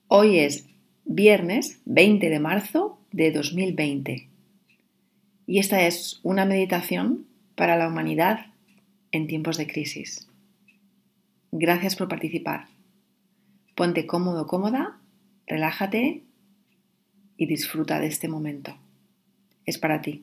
Hoy es viernes 20 de marzo de 2020 y esta es una meditación para la humanidad en tiempos de crisis. Gracias por participar. Ponte cómodo, cómoda, relájate y disfruta de este momento. Es para ti.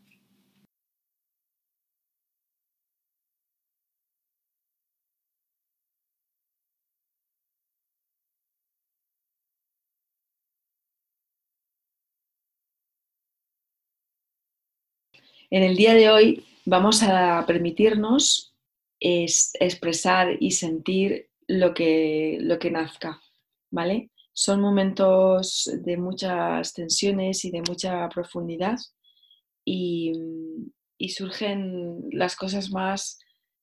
En el día de hoy vamos a permitirnos expresar y sentir lo que nazca, ¿vale? Son momentos de muchas tensiones y de mucha profundidad y, y surgen las cosas más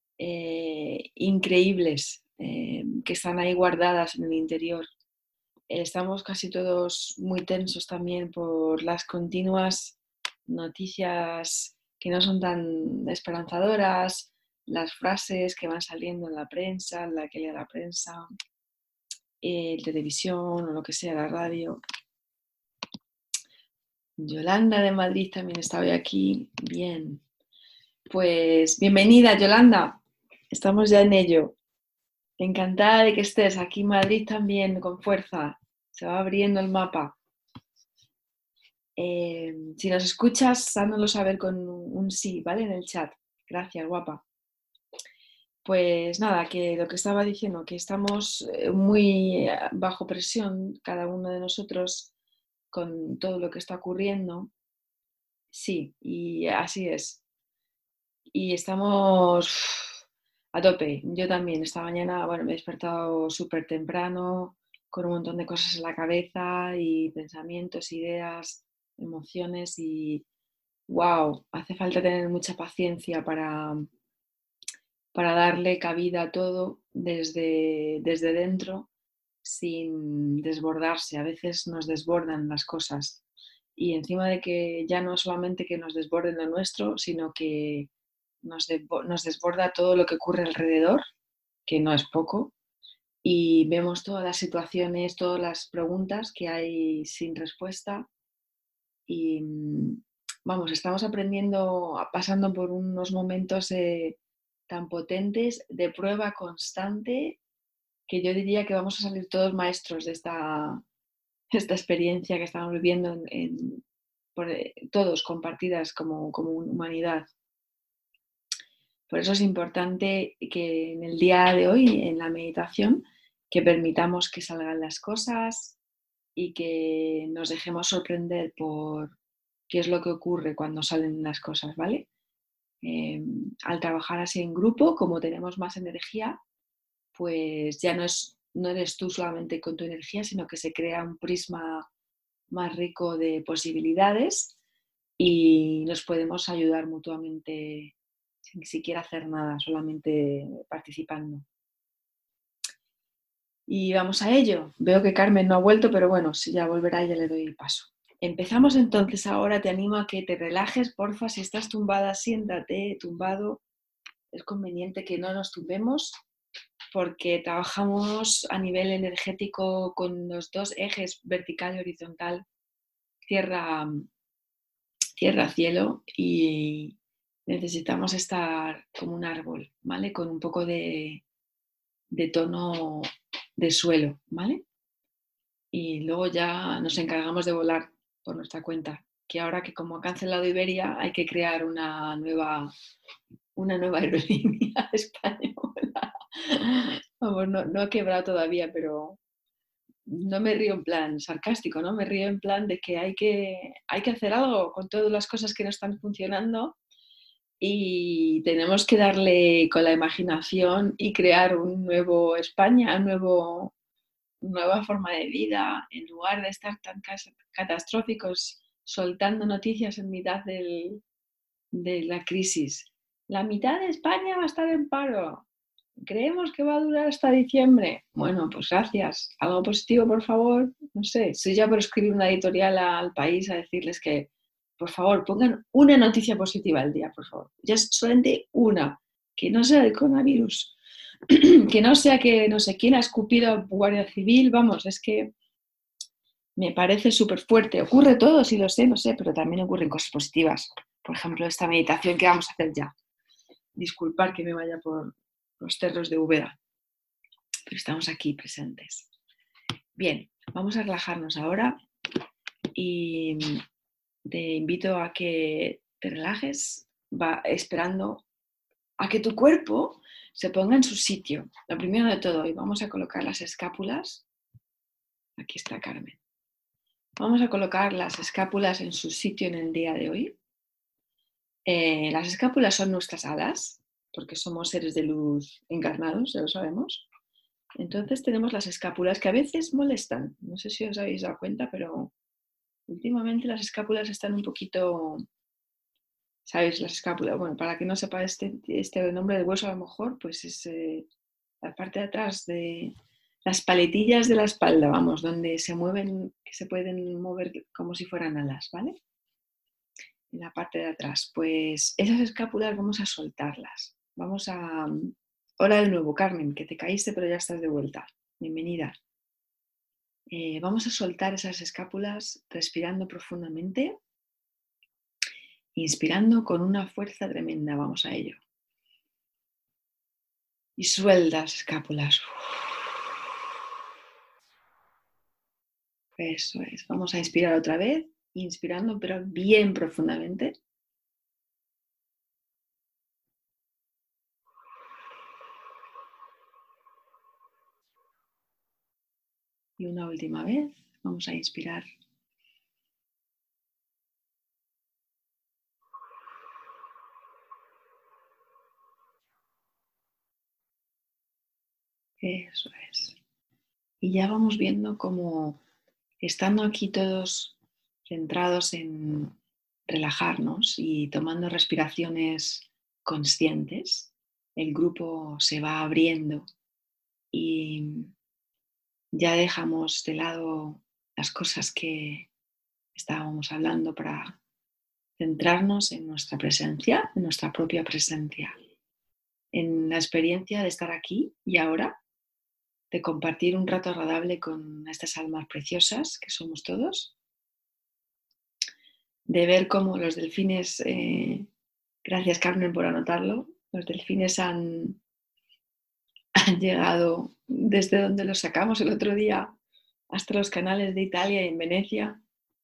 increíbles que están ahí guardadas en el interior. Estamos casi todos muy tensos también por las continuas noticias que no son tan esperanzadoras, las frases que van saliendo en la prensa, en la que lee la prensa, televisión o lo que sea, la radio. Yolanda de Madrid también está hoy aquí. Bien. Pues bienvenida, Yolanda. Estamos ya en ello. Encantada de que estés aquí en Madrid también con fuerza. Se va abriendo el mapa. Si nos escuchas, hánoslo saber con un sí, ¿vale? En el chat. Gracias, guapa. Pues nada, que lo que estaba diciendo, que estamos muy bajo presión, cada uno de nosotros, con todo lo que está ocurriendo. Sí, y así es. Y estamos a tope. Yo también, esta mañana, bueno, me he despertado súper temprano, con un montón de cosas en la cabeza y pensamientos, ideas, emociones y wow, hace falta tener mucha paciencia para darle cabida a todo desde dentro sin desbordarse. A veces nos desbordan las cosas y encima de que ya no solamente que nos desborden lo nuestro, sino que nos desborda todo lo que ocurre alrededor, que no es poco, y vemos todas las situaciones, todas las preguntas que hay sin respuesta y vamos, estamos aprendiendo, pasando por unos momentos tan potentes de prueba constante que yo diría que vamos a salir todos maestros de esta experiencia que estamos viviendo por, todos compartidas como humanidad. Por eso es importante que en el día de hoy, en la meditación, que permitamos que salgan las cosas y que nos dejemos sorprender por qué es lo que ocurre cuando salen las cosas, ¿vale? Al trabajar así en grupo, como tenemos más energía, pues ya no eres tú solamente con tu energía, sino que se crea un prisma más rico de posibilidades y nos podemos ayudar mutuamente sin siquiera hacer nada, solamente participando. Y vamos a ello. Veo que Carmen no ha vuelto, pero bueno, si ya volverá ya le doy paso. Empezamos entonces ahora, te animo a que te relajes, porfa, si estás tumbada, siéntate, tumbado. Es conveniente que no nos tumbemos porque trabajamos a nivel energético con los dos ejes, vertical y horizontal, tierra, tierra, cielo, y necesitamos estar como un árbol, ¿vale? Con un poco de tono de suelo, ¿vale? Y luego ya nos encargamos de volar por nuestra cuenta, que ahora que como ha cancelado Iberia hay que crear una nueva aerolínea española. Vamos, no ha quebrado todavía, pero no me río en plan sarcástico, ¿no? Me río en plan de que hay que hacer algo con todas las cosas que no están funcionando y tenemos que darle con la imaginación y crear un nuevo España, nueva forma de vida, en lugar de estar tan catastróficos soltando noticias en mitad de la crisis. La mitad de España va a estar en paro. Creemos que va a durar hasta diciembre. Bueno, pues gracias. Algo positivo, por favor. No sé, estoy ya por escribir una editorial al país a decirles que, por favor, pongan una noticia positiva al día, por favor. Ya es solamente una, que no sea el coronavirus, que no sea que no sé quién ha escupido a Guardia Civil. Vamos, es que me parece súper fuerte. Ocurre todo, sí lo sé, pero también ocurren cosas positivas. Por ejemplo, esta meditación que vamos a hacer ya. Disculpar que me vaya por los cerros de Úbeda, pero estamos aquí presentes. Bien, vamos a relajarnos ahora y te invito a que te relajes, va esperando a que tu cuerpo se ponga en su sitio. Lo primero de todo, y vamos a colocar las escápulas. Aquí está Carmen. Vamos a colocar las escápulas en su sitio en el día de hoy. Las escápulas son nuestras alas, porque somos seres de luz encarnados, ya lo sabemos. Entonces tenemos las escápulas que a veces molestan. No sé si os habéis dado cuenta, pero últimamente las escápulas están un poquito, ¿sabéis? Las escápulas, bueno, para que no sepa este nombre de hueso a lo mejor, pues es la parte de atrás de las paletillas de la espalda, vamos, donde se mueven, que se pueden mover como si fueran alas, ¿vale? En la parte de atrás. Pues esas escápulas vamos a soltarlas. Vamos a... Hola de nuevo, Carmen, que te caíste pero ya estás de vuelta. Bienvenida. Vamos a soltar esas escápulas respirando profundamente, inspirando con una fuerza tremenda. Vamos a ello. Y suelta las escápulas. Eso es. Vamos a inspirar otra vez, inspirando pero bien profundamente. Y una última vez, vamos a inspirar. Eso es. Y ya vamos viendo cómo, estando aquí todos centrados en relajarnos y tomando respiraciones conscientes, el grupo se va abriendo y ya dejamos de lado las cosas que estábamos hablando para centrarnos en nuestra presencia, en nuestra propia presencia, en la experiencia de estar aquí y ahora, de compartir un rato agradable con estas almas preciosas que somos todos, de ver cómo los delfines, gracias Carmen por anotarlo, los delfines han llegado desde donde los sacamos el otro día hasta los canales de Italia y en Venecia.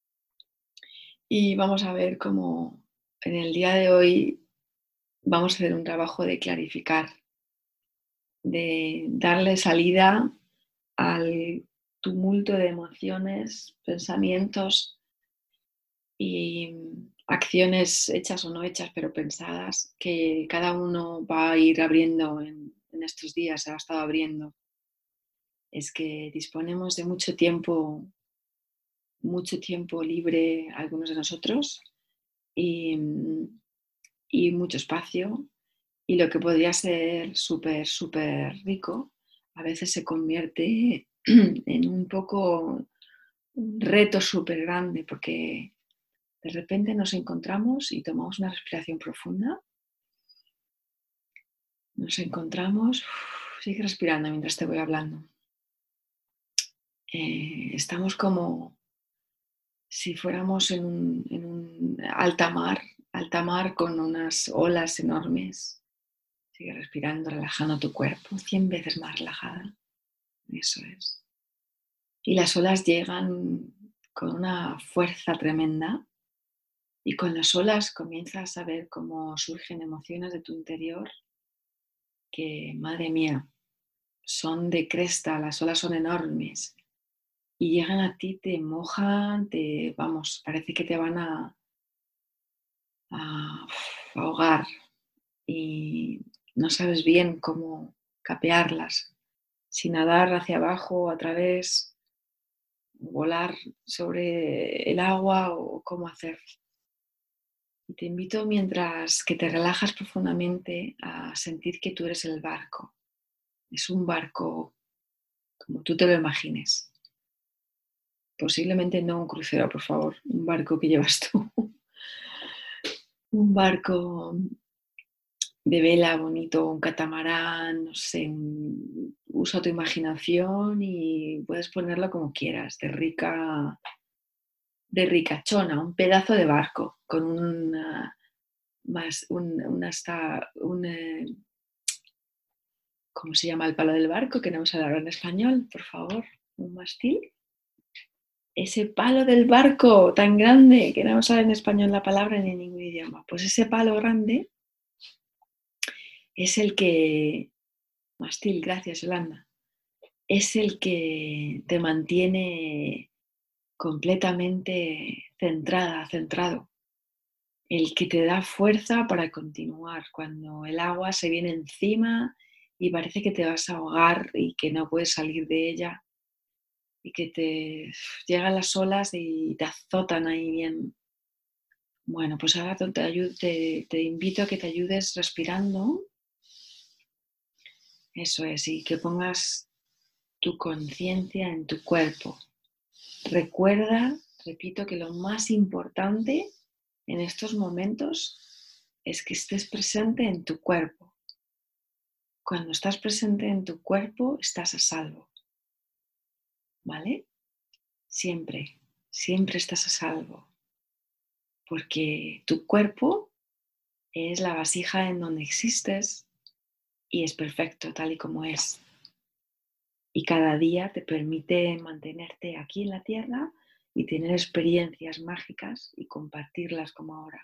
Y vamos a ver cómo en el día de hoy vamos a hacer un trabajo de clarificar, de darle salida al tumulto de emociones, pensamientos y acciones hechas o no hechas, pero pensadas, que cada uno va a ir abriendo en estos días, se ha estado abriendo. Es que disponemos de mucho tiempo libre algunos de nosotros y, y mucho espacio, y lo que podría ser súper, súper rico, a veces se convierte en un poco un reto súper grande, porque de repente nos encontramos y tomamos una respiración profunda, nos encontramos, sigue respirando mientras te voy hablando. Estamos como si fuéramos en un alta mar con unas olas enormes. Sigue respirando, relajando tu cuerpo, 100 veces más relajada. Eso es. Y las olas llegan con una fuerza tremenda y con las olas comienzas a ver cómo surgen emociones de tu interior que, madre mía, son de cresta, las olas son enormes y llegan a ti, te mojan, vamos, parece que te van a ahogar y no sabes bien cómo capearlas, si nadar hacia abajo, a través, volar sobre el agua o cómo hacer. Y te invito, mientras que te relajas profundamente, a sentir que tú eres el barco. Es un barco como tú te lo imagines. Posiblemente no un crucero, por favor, un barco que llevas tú. Un barco de vela bonito, un catamarán, no sé, usa tu imaginación y puedes ponerlo como quieras, de ricachona, un pedazo de barco con ¿cómo se llama el palo del barco? Que no me sale ahora en español, por favor, un mástil. Ese palo del barco tan grande, que no me sale en español la palabra ni en ningún idioma, pues ese palo grande es el que, mástil, gracias Yolanda, es el que te mantiene completamente centrada, centrado, el que te da fuerza para continuar cuando el agua se viene encima y parece que te vas a ahogar y que no puedes salir de ella y que te llegan las olas y te azotan ahí bien. Bueno, pues ahora te invito a que te ayudes respirando, eso es, y que pongas tu conciencia en tu cuerpo. Recuerda, repito, que lo más importante en estos momentos es que estés presente en tu cuerpo. Cuando estás presente en tu cuerpo, estás a salvo, ¿vale? Siempre, siempre estás a salvo, porque tu cuerpo es la vasija en donde existes y es perfecto tal y como es. Y cada día te permite mantenerte aquí en la tierra y tener experiencias mágicas y compartirlas como ahora.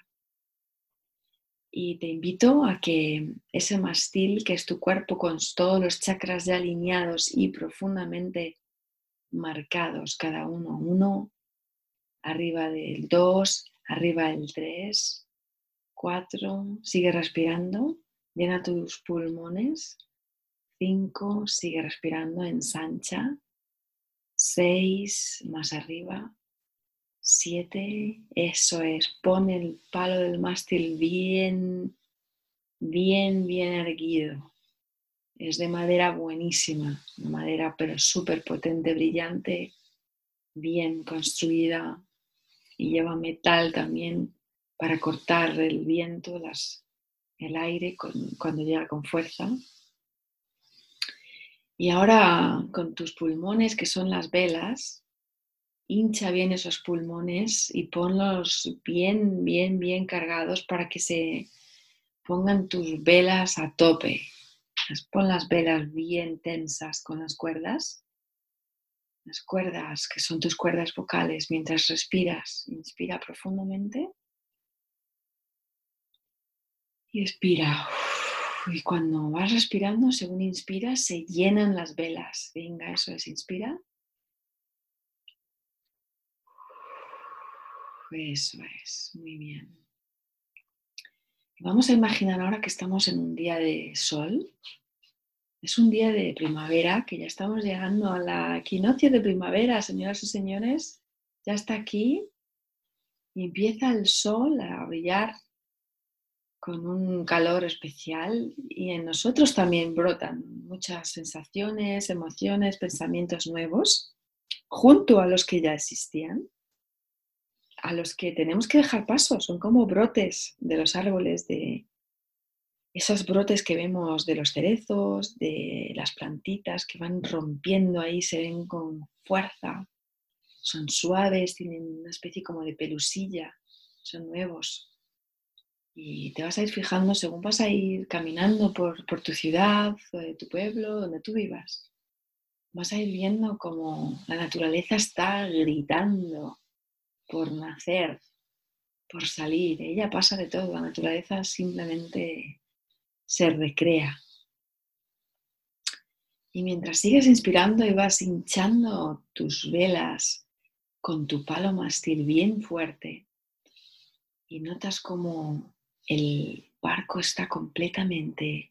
Y te invito a que ese mástil, que es tu cuerpo con todos los chakras ya alineados y profundamente marcados, cada uno, arriba del 2, arriba del 3, 4, sigue respirando, llena tus pulmones, 5, sigue respirando, ensancha, 6, más arriba, 7, eso es, pon el palo del mástil bien, bien, bien erguido. Es de madera buenísima, una madera pero súper potente, brillante, bien construida y lleva metal también para cortar el viento, el aire cuando llega con fuerza. Y ahora con tus pulmones, que son las velas, hincha bien esos pulmones y ponlos bien, bien, bien cargados para que se pongan tus velas a tope. Pon las velas bien tensas con las cuerdas que son tus cuerdas vocales. Mientras respiras, inspira profundamente y expira. Y cuando vas respirando, según inspiras, se llenan las velas. Venga, eso es, inspira. Eso es, muy bien. Vamos a imaginar ahora que estamos en un día de sol. Es un día de primavera, que ya estamos llegando a la equinoccio de primavera, señoras y señores. Ya está aquí y empieza el sol a brillar con un calor especial y en nosotros también brotan muchas sensaciones, emociones, pensamientos nuevos, junto a los que ya existían, a los que tenemos que dejar paso. Son como brotes de los árboles, de esos brotes que vemos de los cerezos, de las plantitas que van rompiendo ahí, se ven con fuerza, son suaves, tienen una especie como de pelusilla, son nuevos. Y te vas a ir fijando según vas a ir caminando por tu ciudad, tu pueblo, donde tú vivas. Vas a ir viendo cómo la naturaleza está gritando por nacer, por salir. Ella pasa de todo, la naturaleza simplemente se recrea. Y mientras sigues inspirando y vas hinchando tus velas con tu palo mástil bien fuerte y notas como el barco está completamente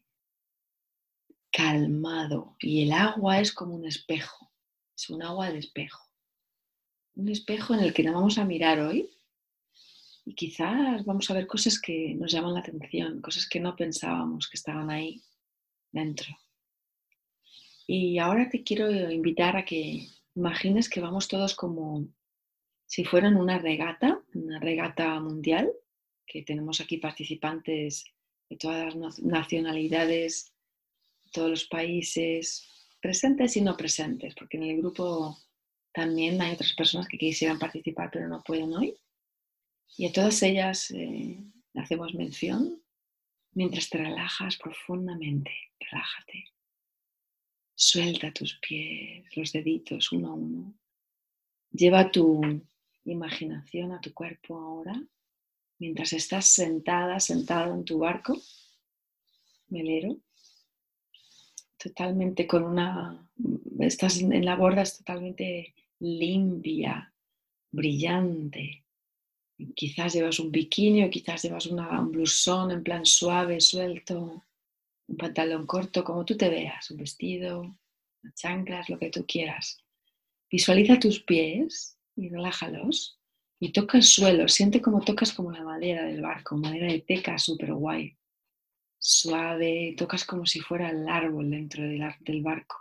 calmado y el agua es como un espejo, es un agua de espejo. Un espejo en el que nos vamos a mirar hoy y quizás vamos a ver cosas que nos llaman la atención, cosas que no pensábamos que estaban ahí dentro. Y ahora te quiero invitar a que imagines que vamos todos como si fueran una regata mundial, que tenemos aquí participantes de todas las nacionalidades, de todos los países, presentes y no presentes, porque en el grupo también hay otras personas que quisieran participar pero no pueden hoy. Y a todas ellas hacemos mención mientras te relajas profundamente. Relájate. Suelta tus pies, los deditos uno a uno. Lleva tu imaginación a tu cuerpo ahora, mientras estás sentado en tu barco velero, totalmente estás en la borda, es totalmente limpia, brillante. Quizás llevas un bikini o quizás llevas un blusón en plan suave, suelto, un pantalón corto, como tú te veas, un vestido, chanclas, lo que tú quieras. Visualiza tus pies y relájalos y toca el suelo, siente como tocas como la madera del barco, madera de teca súper guay, suave, tocas como si fuera el árbol dentro del barco.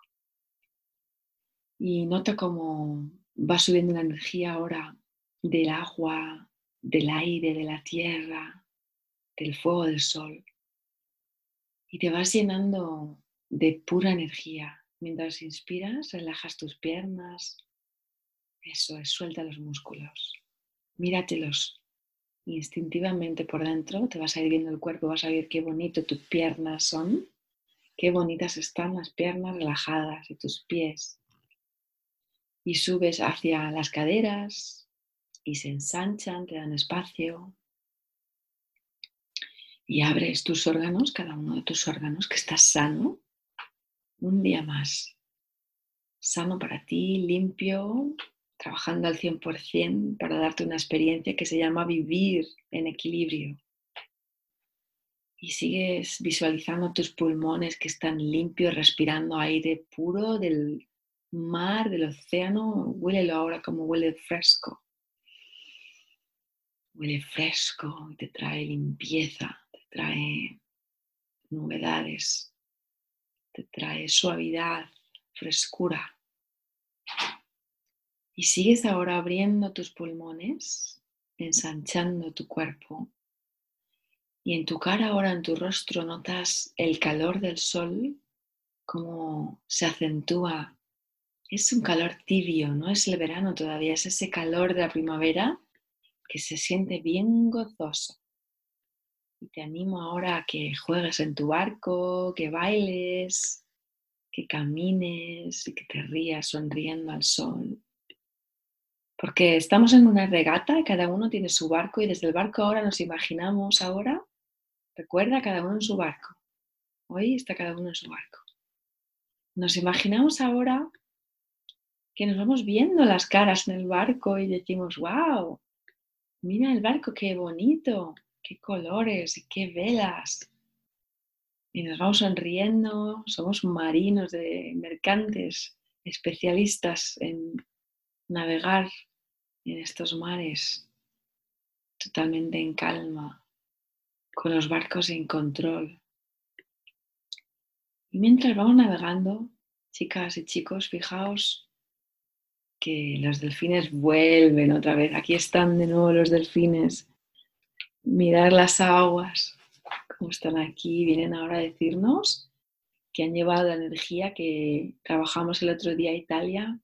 Y nota cómo va subiendo la energía ahora del agua, del aire, de la tierra, del fuego del sol. Y te vas llenando de pura energía. Mientras inspiras, relajas tus piernas. Eso es, suelta los músculos. Míratelos instintivamente por dentro. Te vas a ir viendo el cuerpo, vas a ver qué bonito tus piernas son. Qué bonitas están las piernas relajadas y tus pies. Y subes hacia las caderas y se ensanchan, te dan espacio. Y abres tus órganos, cada uno de tus órganos, que estás sano. Un día más. Sano para ti, limpio, trabajando al 100% para darte una experiencia que se llama vivir en equilibrio. Y sigues visualizando tus pulmones que están limpios, respirando aire puro del mar, del océano. Huélelo ahora como huele fresco. Huele fresco y te trae limpieza, te trae novedades, te trae suavidad, frescura. Y sigues ahora abriendo tus pulmones, ensanchando tu cuerpo. Y en tu cara ahora, en tu rostro, notas el calor del sol, cómo se acentúa. Es un calor tibio, no es el verano todavía, es ese calor de la primavera que se siente bien gozoso. Y te animo ahora a que juegues en tu barco, que bailes, que camines y que te rías sonriendo al sol. Porque estamos en una regata y cada uno tiene su barco y desde el barco ahora nos imaginamos ahora, recuerda cada uno en su barco. Hoy está cada uno en su barco. Nos imaginamos ahora que nos vamos viendo las caras en el barco y decimos, wow, mira el barco, qué bonito, qué colores y qué velas. Y nos vamos sonriendo, somos marinos de mercantes, especialistas en navegar en estos mares totalmente en calma, con los barcos en control. Y mientras vamos navegando, chicas y chicos, fijaos que los delfines vuelven otra vez. Aquí están de nuevo los delfines. Mirar las aguas, cómo están aquí. Vienen ahora a decirnos que han llevado la energía que trabajamos el otro día a Italia,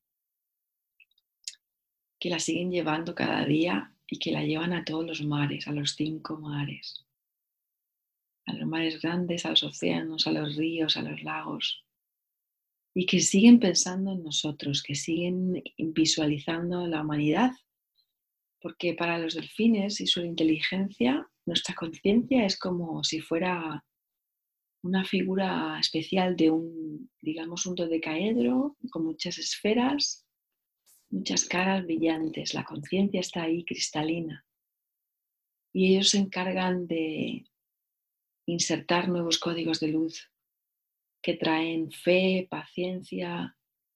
que la siguen llevando cada día y que la llevan a todos los mares, a los 5 mares. A los mares grandes, a los océanos, a los ríos, a los lagos. Y que siguen pensando en nosotros, que siguen visualizando la humanidad. Porque para los delfines y su inteligencia, nuestra conciencia es como si fuera una figura especial de digamos, un dodecaedro con muchas esferas, muchas caras brillantes. La conciencia está ahí cristalina. Y ellos se encargan de insertar nuevos códigos de luz que traen fe, paciencia,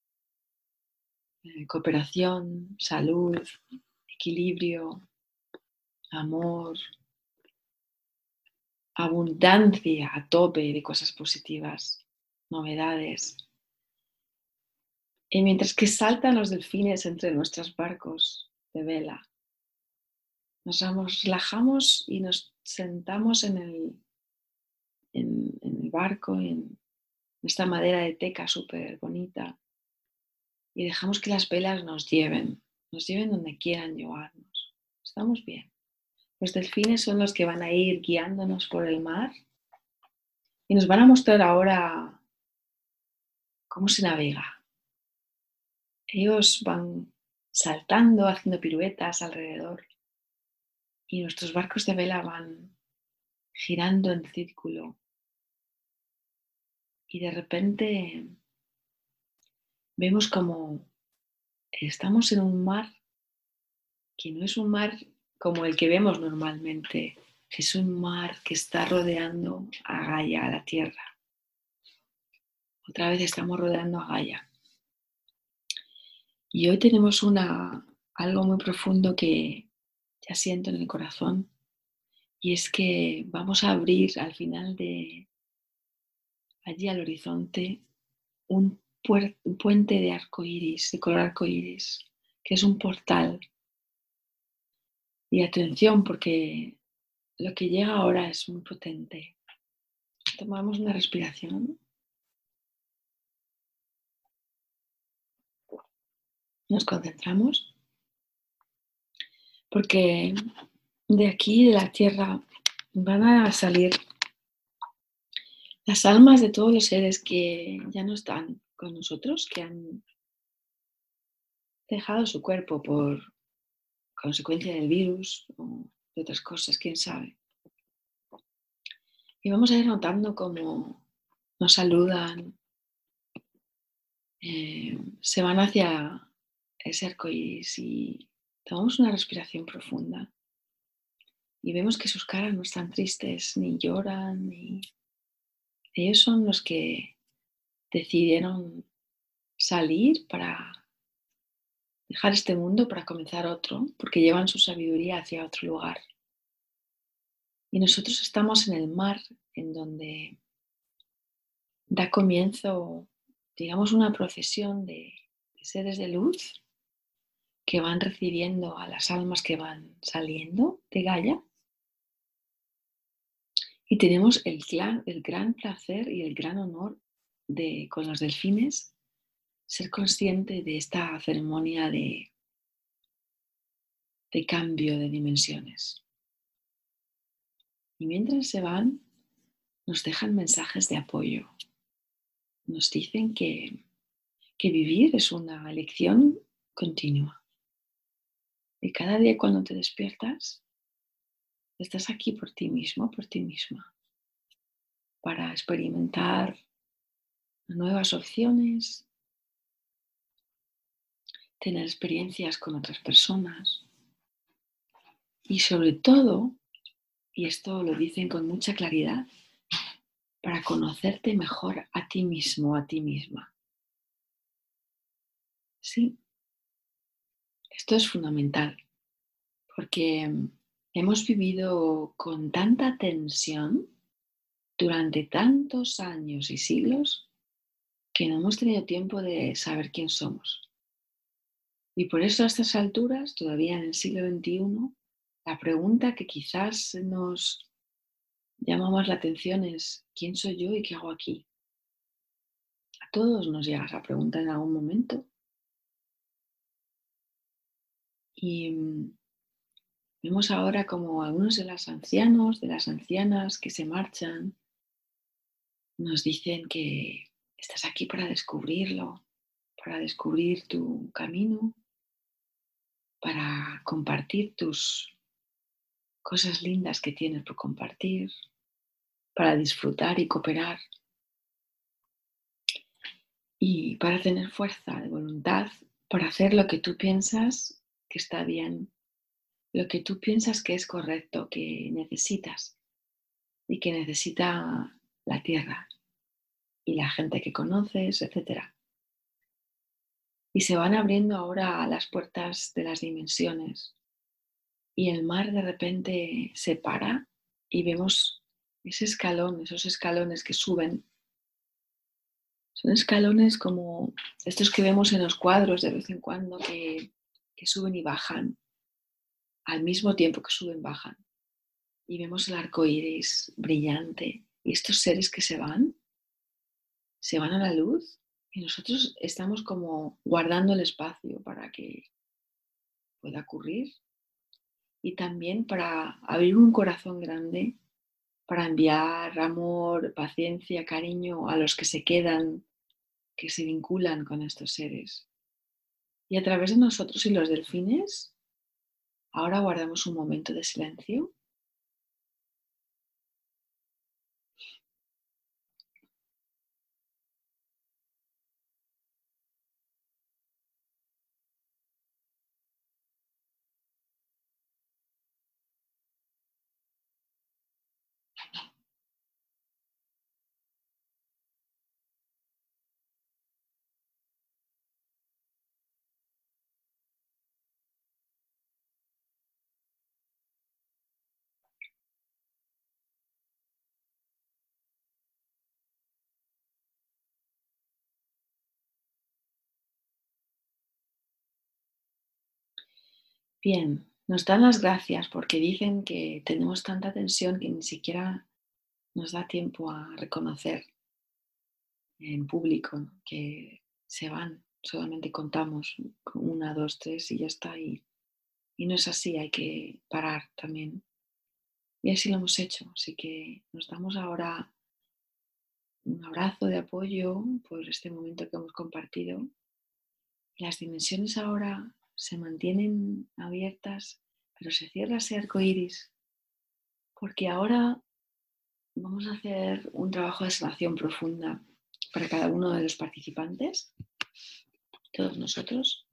cooperación, salud, equilibrio, amor, abundancia a tope de cosas positivas, novedades. Y mientras que saltan los delfines entre nuestros barcos de vela, nos relajamos y nos sentamos en el en el barco, en esta madera de teca súper bonita, y dejamos que las velas nos lleven donde quieran llevarnos. Estamos bien. Los delfines son los que van a ir guiándonos por el mar y nos van a mostrar ahora cómo se navega. Ellos van saltando, haciendo piruetas alrededor y nuestros barcos de vela van girando en círculo y de repente vemos como estamos en un mar que no es un mar como el que vemos normalmente, es un mar que está rodeando a Gaia, a la Tierra. Otra vez estamos rodeando a Gaia. Y hoy tenemos algo muy profundo que ya siento en el corazón, y es que vamos a abrir al final de allí al horizonte un puente de arco iris, de color arco iris, que es un portal. Y atención, porque lo que llega ahora es muy potente. Tomamos una respiración, nos concentramos, porque de aquí, de la tierra, van a salir las almas de todos los seres que ya no están con nosotros, que han dejado su cuerpo por consecuencia del virus o de otras cosas, quién sabe. Y vamos a ir notando cómo nos saludan, se van hacia ese arco iris y tomamos una respiración profunda. Y vemos que sus caras no están tristes, ni lloran, ni... Ellos son los que decidieron salir para dejar este mundo para comenzar otro, porque llevan su sabiduría hacia otro lugar. Y nosotros estamos en el mar, en donde da comienzo, digamos, una procesión de seres de luz que van recibiendo a las almas que van saliendo de Gaia. Y tenemos el gran placer y el gran honor de, con los delfines, ser consciente de esta ceremonia de cambio de dimensiones. Y mientras se van, nos dejan mensajes de apoyo. Nos dicen que vivir es una elección continua. Y cada día cuando te despiertas, estás aquí por ti mismo, por ti misma, para experimentar nuevas opciones, tener experiencias con otras personas y sobre todo, y esto lo dicen con mucha claridad, para conocerte mejor a ti mismo, a ti misma. Sí, esto es fundamental, porque hemos vivido con tanta tensión durante tantos años y siglos que no hemos tenido tiempo de saber quién somos. Y por eso a estas alturas, todavía en el siglo XXI, la pregunta que quizás nos llama más la atención es ¿quién soy yo y qué hago aquí? A todos nos llega esa pregunta en algún momento. Y vemos ahora como algunos de los ancianos, de las ancianas que se marchan, nos dicen que estás aquí para descubrirlo, para descubrir tu camino, para compartir tus cosas lindas que tienes por compartir, para disfrutar y cooperar y para tener fuerza de voluntad para hacer lo que tú piensas que está bien, lo que tú piensas que es correcto, que necesitas y que necesita la tierra y la gente que conoces, etcétera. Y se van abriendo ahora las puertas de las dimensiones y el mar de repente se para y vemos ese escalón, esos escalones que suben. Son escalones como estos que vemos en los cuadros de vez en cuando que suben y bajan, al mismo tiempo que suben, bajan. Y vemos el arco iris brillante Y estos seres que se van a la luz y nosotros estamos como guardando el espacio para que pueda ocurrir y también para abrir un corazón grande, para enviar amor, paciencia, cariño a los que se quedan, que se vinculan con estos seres. Y a través de nosotros y los delfines, ahora guardamos un momento de silencio. Bien, nos dan las gracias porque dicen que tenemos tanta tensión que ni siquiera nos da tiempo a reconocer en público, ¿no? Que se van, solamente contamos una, dos, tres y ya está. Y no es así, hay que parar también. Y así lo hemos hecho, así que nos damos ahora un abrazo de apoyo por este momento que hemos compartido. Las dimensiones ahora se mantienen abiertas, pero se cierra ese arco iris, porque ahora vamos a hacer un trabajo de sanación profunda para cada uno de los participantes, todos nosotros.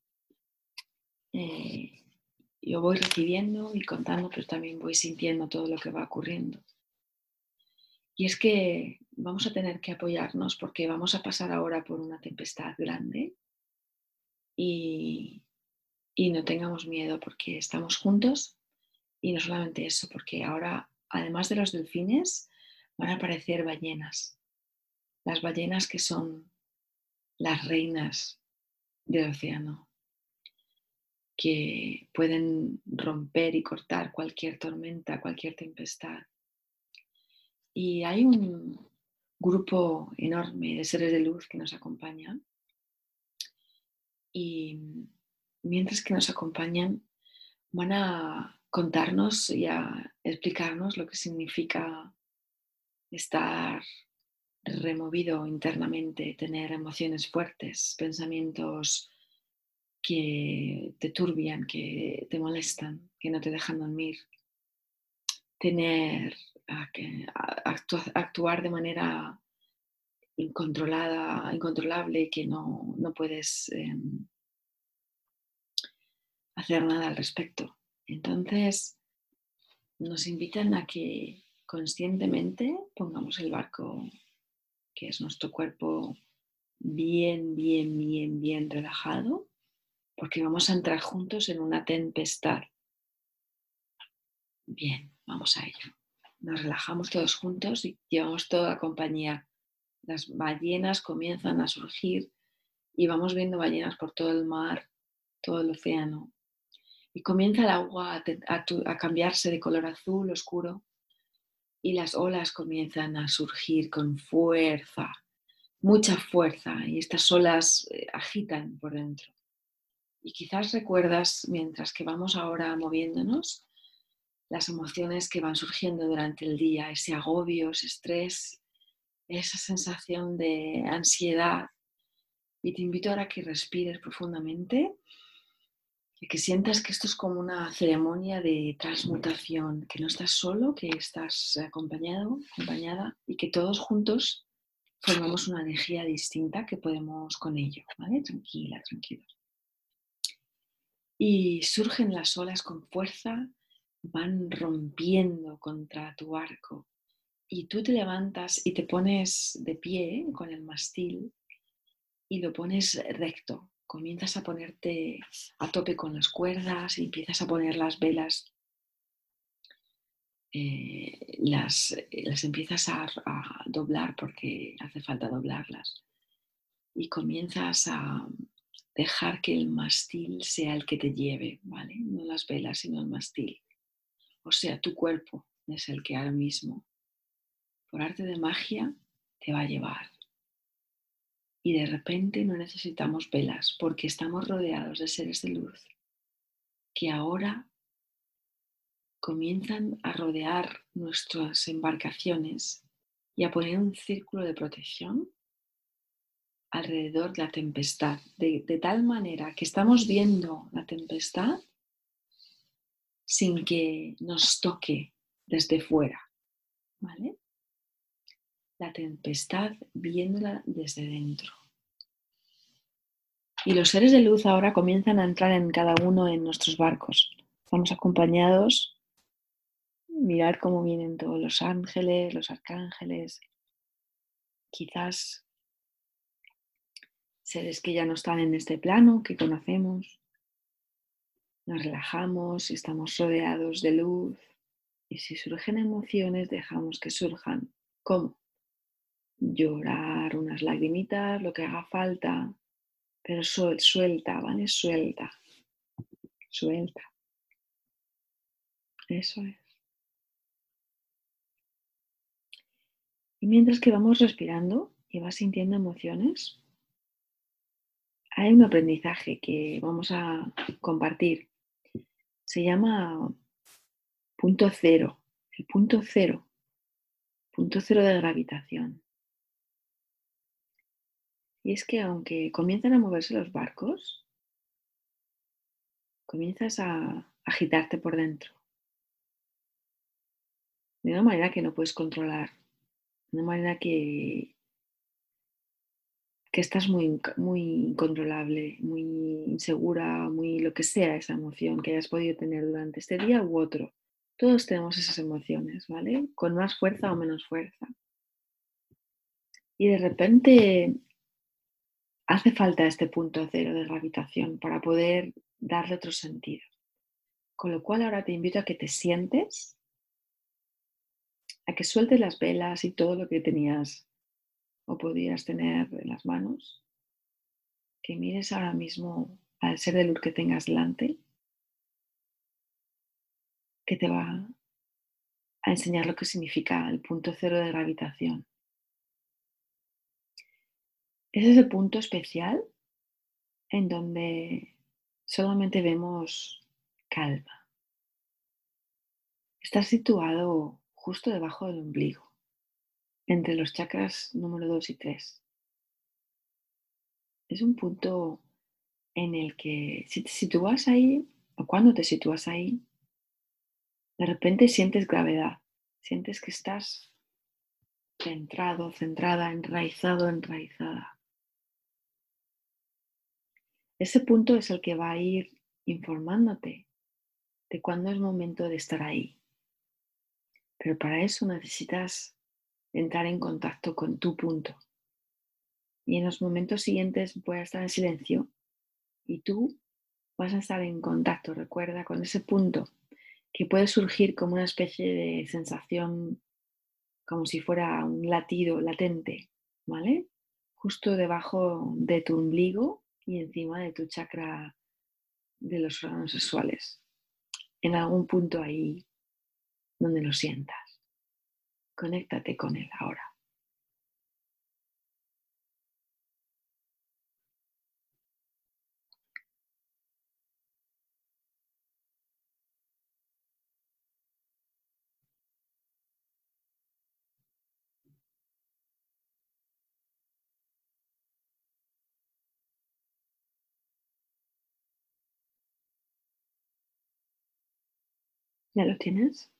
Eh, yo voy recibiendo y contando, pero también voy sintiendo todo lo que va ocurriendo. Y es que vamos a tener que apoyarnos porque vamos a pasar ahora por una tempestad grande y, y no tengamos miedo porque estamos juntos y no solamente eso, porque ahora, además de los delfines, van a aparecer ballenas. Las ballenas que son las reinas del océano, que pueden romper y cortar cualquier tormenta, cualquier tempestad. Y hay un grupo enorme de seres de luz que nos acompaña y mientras que nos acompañan van a contarnos y a explicarnos lo que significa estar removido internamente, tener emociones fuertes, pensamientos que te turbian, que te molestan, que no te dejan dormir, tener actuar de manera incontrolada, incontrolable, que no puedes hacer nada al respecto. Entonces, nos invitan a que conscientemente pongamos el barco, que es nuestro cuerpo, bien, bien, bien, bien relajado, porque vamos a entrar juntos en una tempestad. Bien, vamos a ello. Nos relajamos todos juntos y llevamos toda la compañía. Las ballenas comienzan a surgir y vamos viendo ballenas por todo el mar, todo el océano. Y comienza el agua a cambiarse de color azul oscuro y las olas comienzan a surgir con fuerza, mucha fuerza, y estas olas agitan por dentro. Y quizás recuerdas, mientras que vamos ahora moviéndonos, las emociones que van surgiendo durante el día, ese agobio, ese estrés, esa sensación de ansiedad. Y te invito ahora a que respires profundamente y que sientas que esto es como una ceremonia de transmutación, que no estás solo, que estás acompañado, acompañada y que todos juntos formamos una energía distinta que podemos con ello, ¿vale? Tranquila, tranquila. Y surgen las olas con fuerza, van rompiendo contra tu arco y tú te levantas y te pones de pie con el mástil y lo pones recto. Comienzas a ponerte a tope con las cuerdas y empiezas a poner las velas, las empiezas a doblar porque hace falta doblarlas. Y comienzas a dejar que el mástil sea el que te lleve, ¿vale? No las velas, sino el mástil. O sea, tu cuerpo es el que ahora mismo por arte de magia, te va a llevar. Y de repente no necesitamos velas porque estamos rodeados de seres de luz que ahora comienzan a rodear nuestras embarcaciones y a poner un círculo de protección alrededor de la tempestad, de tal manera que estamos viendo la tempestad sin que nos toque desde fuera, ¿vale? La tempestad viéndola desde dentro. Y los seres de luz ahora comienzan a entrar en cada uno en nuestros barcos. Estamos acompañados, mirar cómo vienen todos los ángeles, los arcángeles, quizás seres que ya no están en este plano, que conocemos. Nos relajamos y estamos rodeados de luz. Y si surgen emociones, dejamos que surjan. ¿Cómo? Llorar, unas lagrimitas, lo que haga falta, pero suelta, ¿vale? Suelta, suelta. Eso es. Y mientras que vamos respirando y vas sintiendo emociones, hay un aprendizaje que vamos a compartir. Se llama punto cero, el punto cero de gravitación. Y es que aunque comienzan a moverse los barcos, comienzas a agitarte por dentro, de una manera que no puedes controlar, de una manera que estás muy incontrolable, muy insegura, muy lo que sea esa emoción que hayas podido tener durante este día u otro. Todos tenemos esas emociones, ¿vale? Con más fuerza o menos fuerza. Y de repente hace falta este punto cero de gravitación para poder darle otro sentido. Con lo cual ahora te invito a que te sientes, a que sueltes las velas y todo lo que tenías o podías tener en las manos, que mires ahora mismo al ser de luz que tengas delante, que te va a enseñar lo que significa el punto cero de gravitación. Es ese punto especial en donde solamente vemos calma. Está situado justo debajo del ombligo, entre los chakras número 2 y 3. Es un punto en el que si te sitúas ahí, o cuando te sitúas ahí, de repente sientes gravedad, sientes que estás centrado, centrada, enraizado, enraizada. Ese punto es el que va a ir informándote de cuándo es momento de estar ahí. Pero para eso necesitas entrar en contacto con tu punto. Y en los momentos siguientes voy a estar en silencio y tú vas a estar en contacto, recuerda, con ese punto que puede surgir como una especie de sensación, como si fuera un latido latente, ¿vale? Justo debajo de tu ombligo y encima de tu chakra de los órganos sexuales, en algún punto ahí donde lo sientas. Conéctate con él ahora. ¿Ya lo tienes?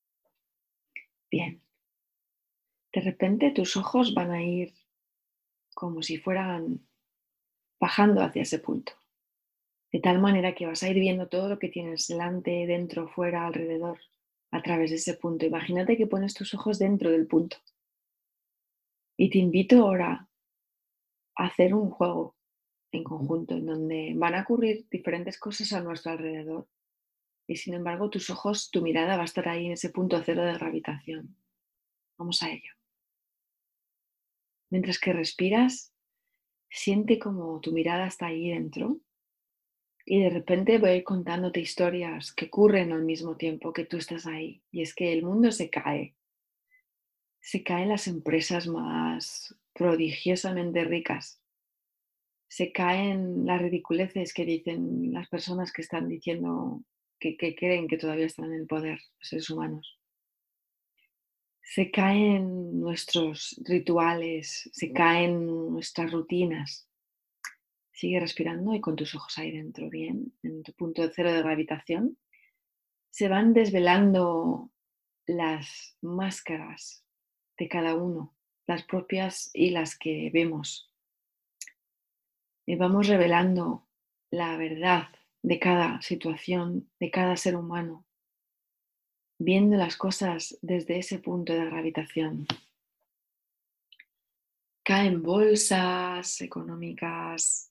Bien. De repente tus ojos van a ir como si fueran bajando hacia ese punto. De tal manera que vas a ir viendo todo lo que tienes delante, dentro, fuera, alrededor, a través de ese punto. Imagínate que pones tus ojos dentro del punto. Y te invito ahora a hacer un juego en conjunto en donde van a ocurrir diferentes cosas a nuestro alrededor. Y sin embargo, tus ojos, tu mirada va a estar ahí en ese punto cero de gravitación. Vamos a ello. Mientras que respiras, siente como tu mirada está ahí dentro y de repente voy a ir contándote historias que ocurren al mismo tiempo que tú estás ahí. Y es que el mundo Se caen las empresas más prodigiosamente ricas. Se caen las ridiculeces que dicen las personas que están diciendo que creen que todavía están en el poder, los seres humanos. Se caen nuestros rituales, se caen nuestras rutinas. Sigue respirando y con tus ojos ahí dentro, bien, en tu punto de cero de gravitación. Se van desvelando las máscaras de cada uno, las propias y las que vemos. Y vamos revelando la verdad de cada situación, de cada ser humano, viendo las cosas desde ese punto de gravitación. Caen bolsas económicas,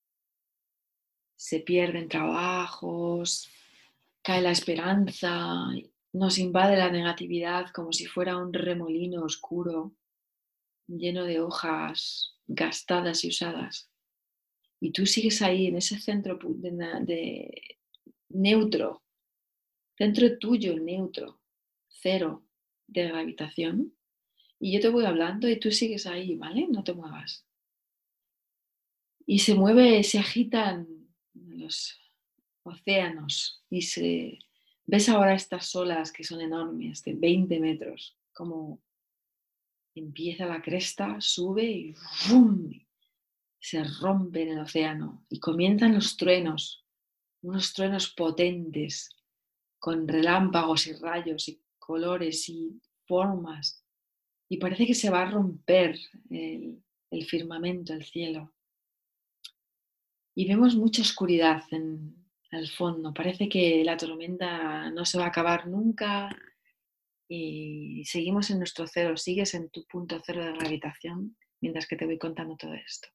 se pierden trabajos, cae la esperanza, nos invade la negatividad como si fuera un remolino oscuro, lleno de hojas gastadas y usadas. Y tú sigues ahí en ese centro de neutro, centro tuyo neutro, cero de gravitación. Y yo te voy hablando y tú sigues ahí, ¿vale? No te muevas. Y se mueve, se agitan los océanos y ves ahora estas olas que son enormes, de 20 metros, como empieza la cresta, sube y ¡fum! Se rompe en el océano y comienzan los truenos, unos truenos potentes, con relámpagos y rayos y colores y formas. Y parece que se va a romper el firmamento, el cielo. Y vemos mucha oscuridad en el fondo. Parece que la tormenta no se va a acabar nunca y seguimos en nuestro cero. Sigues en tu punto cero de gravitación mientras que te voy contando todo esto.